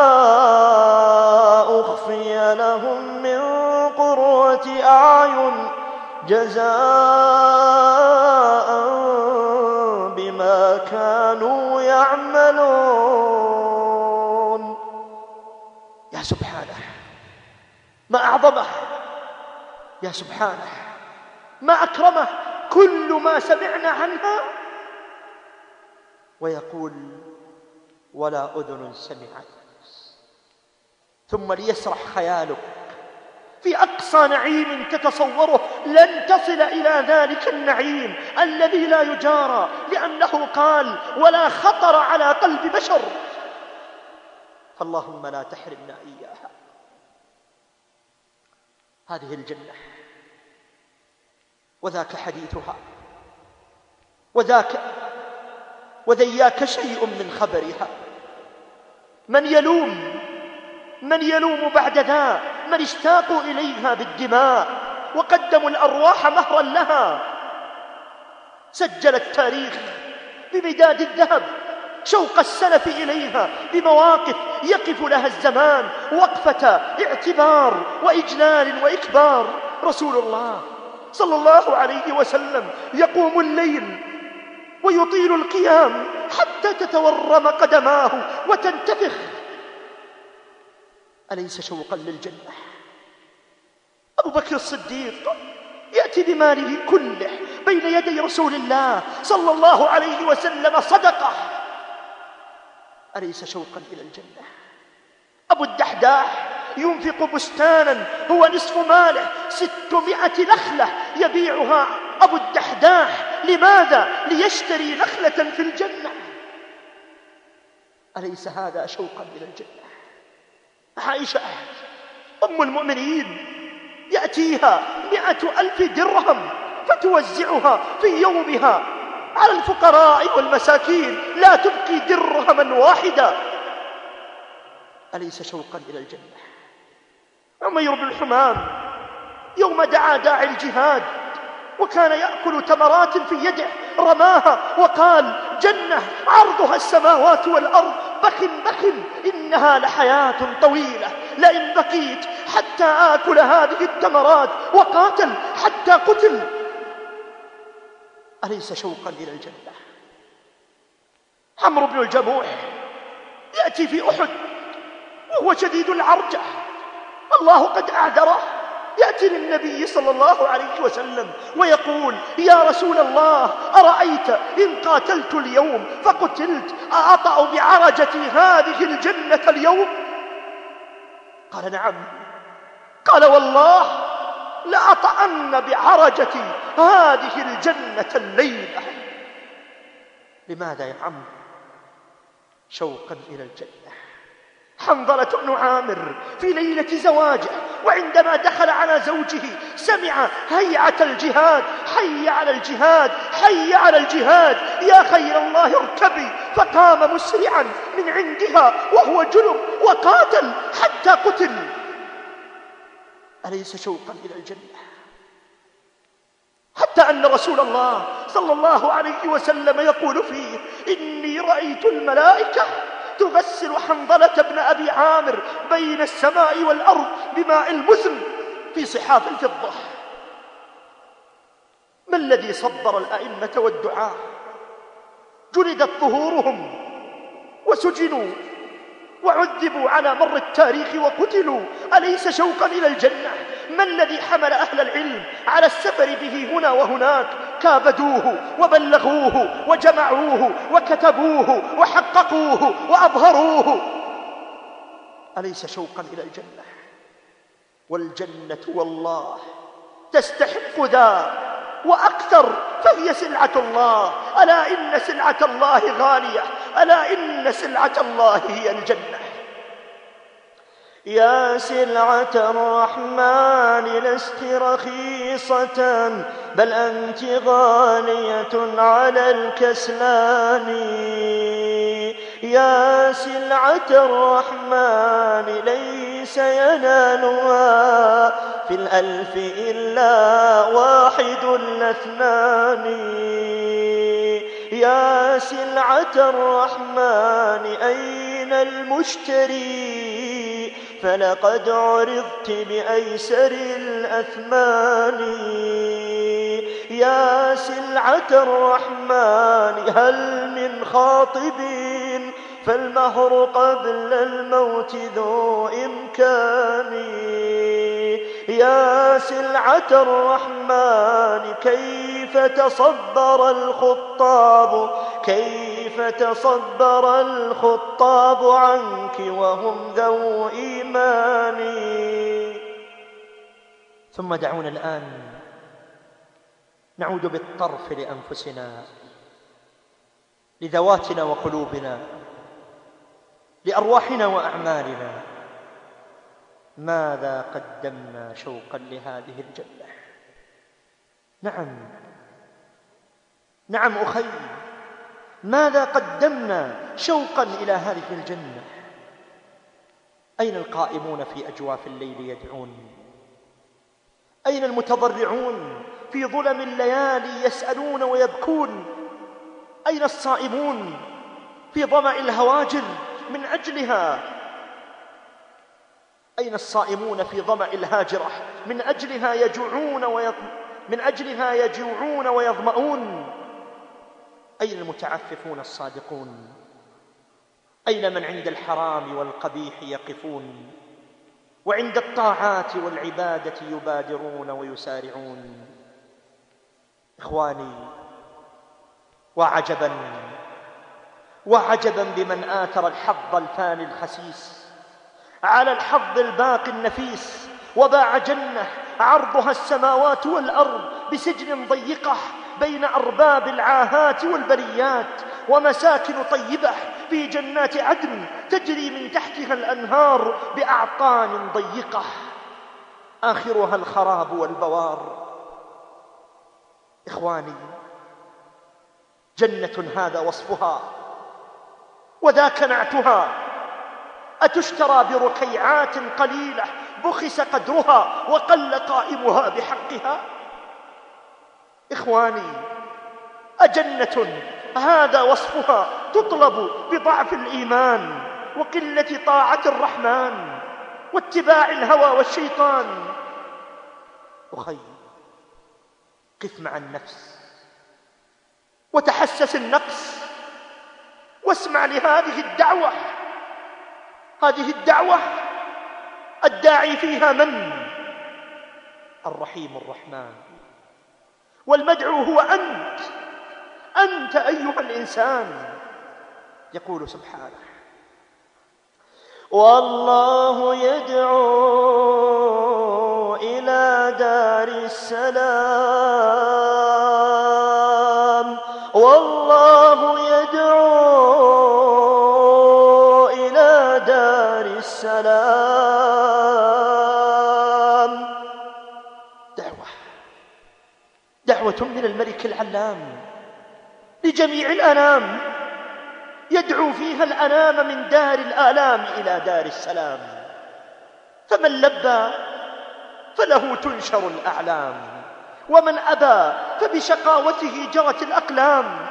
أخفي لهم من قرة أعين جزاء بما كانوا يعملون. يا سبحانه ما أعظمه، يا سبحانه ما أكرمه. كل ما سمعنا عنها ويقول ولا أذن سمعت، ثم ليسرح خيالك في أقصى نعيم تتصوره لن تصل إلى ذلك النعيم الذي لا يجارى، لأنه قال ولا خطر على قلب بشر. فاللهم لا تحرمنا إياها. هذه الجنة وذاك حديثها وذياك شيء من خبرها. من يلوم بعد ذا؟ من اشتاقوا إليها بالدماء وقدموا الأرواح مهرا لها. سجل التاريخ بمداد الذهب شوق السلف إليها بمواقف يقف لها الزمان وقفة اعتبار وإجلال وإكبار. رسول الله صلى الله عليه وسلم يقوم الليل ويطيل القيام حتى تتورم قدماه وتنتفخ. أليس شوقا للجنة؟ أبو بكر الصديق يأتي بماله كله بين يدي رسول الله صلى الله عليه وسلم صدقة. أليس شوقا إلى الجنة؟ أبو الدحداح ينفق بستانا هو نصف ماله 600 نخلة يبيعها أبو الدحداح. لماذا؟ ليشتري نخلة في الجنة. أليس هذا شوقا إلى الجنة؟ عائشة أم المؤمنين يأتيها 100,000 درهم فتوزعها في يومها على الفقراء والمساكين، لا تبقي درهما واحدا. أليس شوقا إلى الجنة؟ عمير بن الحمام يوم دعا داعي الجهاد وكان يأكل تمرات في يده رماها وقال جنة عرضها السماوات والأرض بخ إنها لحياة طويلة، لئن بقيت حتى آكل هذه التمرات، وقاتل حتى قتل. أليس شوقا إلى الجنة؟ عمرو بن الجموح يأتي في أحد وهو شديد العرجة، الله قد أعذره، يأتي للنبي صلى الله عليه وسلم ويقول: يا رسول الله، أرأيت إن قاتلت اليوم فقتلت أأطأ بعرجتي هذه الجنة اليوم؟ قال: نعم. قال: والله لأطأن بعرجتي هذه الجنة الليلة. لماذا يا عم؟ شوقا إلى الجنة. حنظلة بن عامر في ليلة زواجه وعندما دخل على زوجه سمع هيعة الجهاد: حي على الجهاد، حي على الجهاد، يا خير الله اركبي. فقام مسرعا من عندها وهو جنب وقاتل حتى قتل. أليس شوقا إلى الجنة؟ حتى أن رسول الله صلى الله عليه وسلم يقول فيه: إني رأيت الملائكة تغسل حنظلة بن أبي عامر بين السماء والأرض بماء المزن في صحاف الفضة. ما الذي صبر الأئمة والدعاة؟ جلدت ظهورهم وسجنوا وعذبوا على مر التاريخ وقتلوا. أليس شوقا إلى الجنة؟ ما الذي حمل أهل العلم على السفر به هنا وهناك؟ كابدوه وبلغوه وجمعوه وكتبوه وحققوه وأظهروه. أليس شوقا إلى الجنة؟ والجنة والله تستحق ذا وأكثر، فهي سلعة الله. ألا إن سلعة الله غالية، ألا إن سلعة الله هي الجنة. يا سلعة الرحمن لست رخيصة، بل أنت غالية على الكسلان. يا سلعة الرحمن ليس ينالها في الألف إلا واحد الاثنان. يا سلعة الرحمن أين المشتري؟ فلقد عرضت بأيسر الأثمان. يا سلعة الرحمن هل من خاطب؟ فالمهر قبل الموت ذو إمكان. يا سلعة الرحمن كيف تصبر الخطاب، كيف تصبر الخطاب عنك وهم ذو إيمان. ثم دعونا الآن نعود بالطرف لأنفسنا، لذواتنا وقلوبنا، لأرواحنا وأعمالنا. ماذا قدمنا شوقا لهذه الجنة؟ نعم أخي، ماذا قدمنا شوقا إلى هذه الجنة؟ أين القائمون في أجواف الليل يدعون؟ أين المتضرعون في ظلم الليالي يسألون ويبكون؟ أين الصائمون في ظمأ الهواجر من أجلها؟ أين الصائمون في ظمأ الهاجرة من أجلها يجوعون ويظمؤون؟ أين المتعففون الصادقون؟ أين من عند الحرام والقبيح يقفون، وعند الطاعات والعبادة يبادرون ويسارعون؟ إخواني، وعجبا بمن آثر الحظ الفاني الخسيس على الحظ الباقي النفيس، وباع جنة عرضها السماوات والأرض بسجن ضيقة بين أرباب العاهات والبريات، ومساكن طيبة في جنات عدن تجري من تحتها الأنهار بأعطان ضيقة آخرها الخراب والبوار. إخواني، جنة هذا وصفها وذاك نعتها، أتشترى بركيعات قليلة بخس قدرها وقل قائمها بحقها؟ إخواني، أجنة هذا وصفها تطلب بضعف الإيمان وقلة طاعة الرحمن واتباع الهوى والشيطان؟ أخي، قف مع النفس وتحسس النقص واسمع لهذه الدعوة. هذه الدعوة الداعي فيها من؟ الرحيم الرحمن. والمدعو هو أنت أيها الإنسان. يقول سبحانه: والله يدعو إلى دار السلام. والله يدعو إلى دار السلام. دعوة من الملك العلام لجميع الأنام، يدعو فيها الأنام من دار الآلام إلى دار السلام. فمن لبى فله تنشر الأعلام، ومن أبى فبشقاوته جرت الأقلام.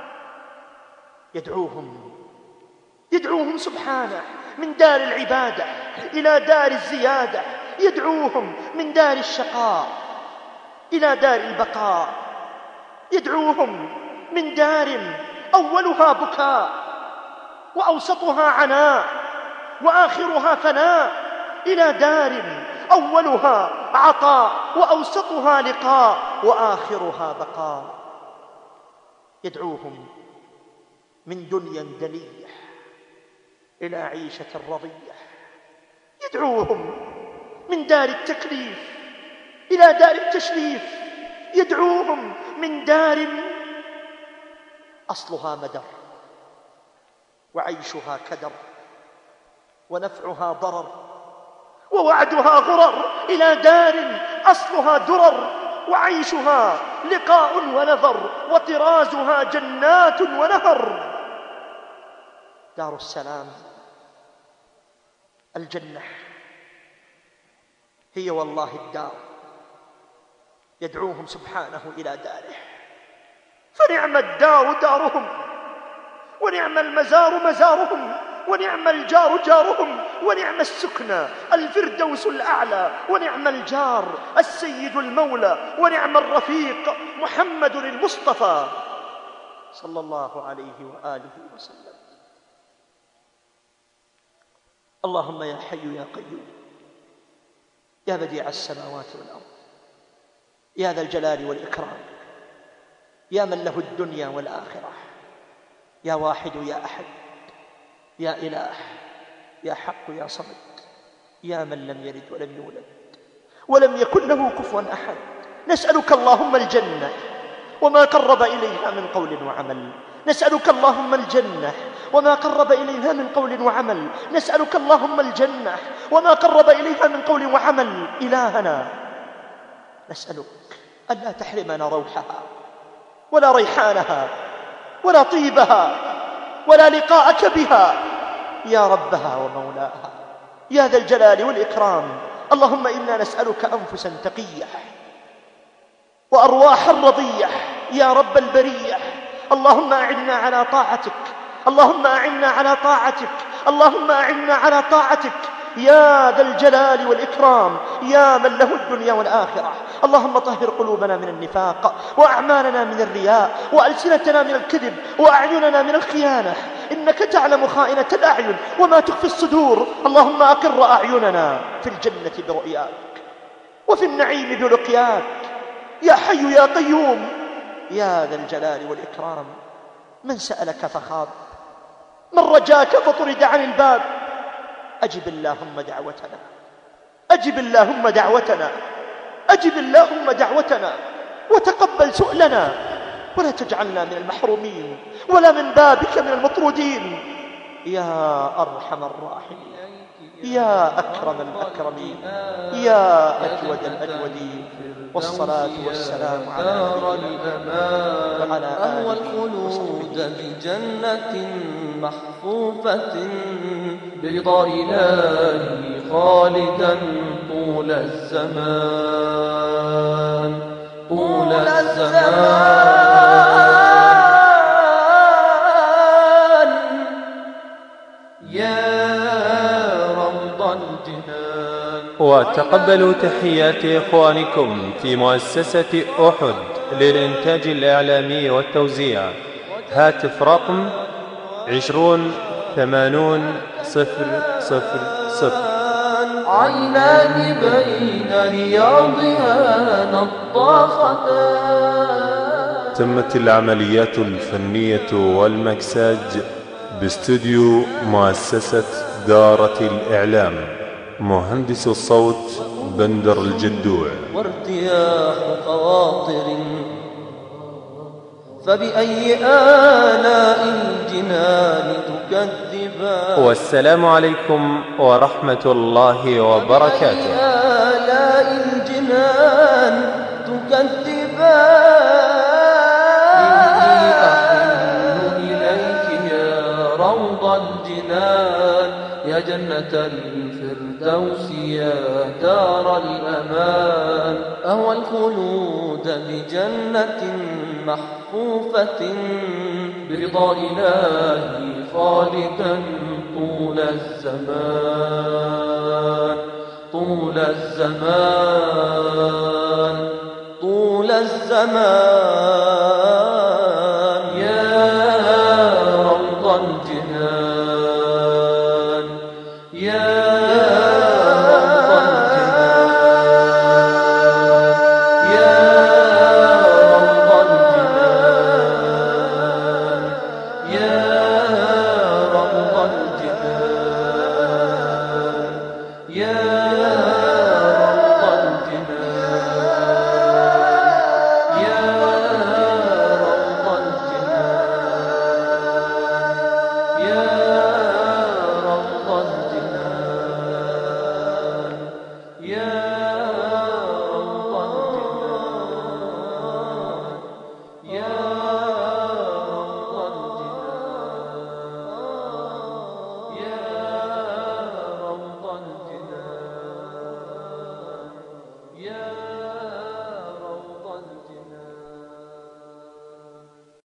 يدعوهم سبحانه من دار العبادة إلى دار الزيادة، يدعوهم من دار الشقاء إلى دار البقاء، يدعوهم من دار أولها بكاء وأوسطها عناء وآخرها فناء إلى دار أولها عطاء وأوسطها لقاء وآخرها بقاء. يدعوهم من دنيا دنية إلى عيشة رضية، يدعوهم من دار التكليف إلى دار التشريف، يدعوهم من دار أصلها مدر وعيشها كدر ونفعها ضرر ووعدها غرر، إلى دار أصلها درر وعيشها لقاء ونظر وطرازها جنات ونهر. دار السلام الجنة هي والله الدار. يدعوهم سبحانه إلى داره، فنعم الدار دارهم، ونعم المزار مزارهم، ونعم الجار جارهم، ونعم السكنى الفردوس الأعلى، ونعم الجار السيد المولى، ونعم الرفيق محمد المصطفى صلى الله عليه وآله وسلم. اللهم يا حي يا قيوم يا بديع السماوات والأرض يا ذا الجلال والإكرام، يا من له الدنيا والآخرة، يا واحد يا أحد، يا إله، يا حق يا صمد، يا من لم يلد ولم يولد ولم يكن له كفوا أحد. نسألك اللهم الجنة وما قرب إليها من قول وعمل. نسألك اللهم الجنة وما قرب إليها من قول وعمل. نسألك اللهم الجنة وما قرب إليها من قول وعمل. إلهنا نسألك أن لا تحرمنا روحها ولا ريحانها ولا طيبها ولا لقاءك بها يا ربها ومولاها يا ذا الجلال والإكرام. اللهم إنا نسألك أنفسا تقية وأرواحا رضية يا رب البرية. اللهم أعنا على طاعتك، اللهم أعنا على طاعتك، اللهم أعنا على طاعتك يا ذا الجلال والإكرام يا من له الدنيا والآخرة. اللهم طهر قلوبنا من النفاق، وأعمالنا من الرياء، وألسنتنا من الكذب، وأعيننا من الخيانة. إنك تعلم خائنة الأعين وما تخفي الصدور. اللهم أقر أعيننا في الجنة برؤياك وفي النعيم بلقياك يا حي يا قيوم يا ذا الجلال والإكرام. من سألك فخاب، من رجاك فطرد عن الباب. أجب اللهم دعوتنا، أجب اللهم دعوتنا، أجب اللهم دعوتنا، وتقبل سؤلنا، ولا تجعلنا من المحرومين ولا من بابك من المطرودين يا أرحم الراحمين يا أكرم الأكرمين يا أجود الأجودين. والصلاة والسلام على الأمان وعلى آله والخلود بجنة محفوفة برضا إلهي خالدا طول الزمان طول الزمان يا رمض الجنان. وتقبلوا تحيات إخوانكم في مؤسسة أحد للإنتاج الإعلامي والتوزيع. هاتف رقم 20 80 000. عينان بين رياضها نضاختان. تمت العمليات الفنية والمكساج باستوديو مؤسسة دارة الإعلام. مهندس الصوت بندر الجدوع. وارتياح خواطر فبأي آلاء الجنان تكذبان. والسلام عليكم ورحمة الله وبركاته. آلاء الجنان تكذبان. إني أحن إليك يا روض الجنان، يا جنة الفردوس يا دار الأمان. أهوى الخلود بجنة محفوفة برضا إلهي خالدا طول الزمان، طول الزمان، طول الزمان. يا روض الجنان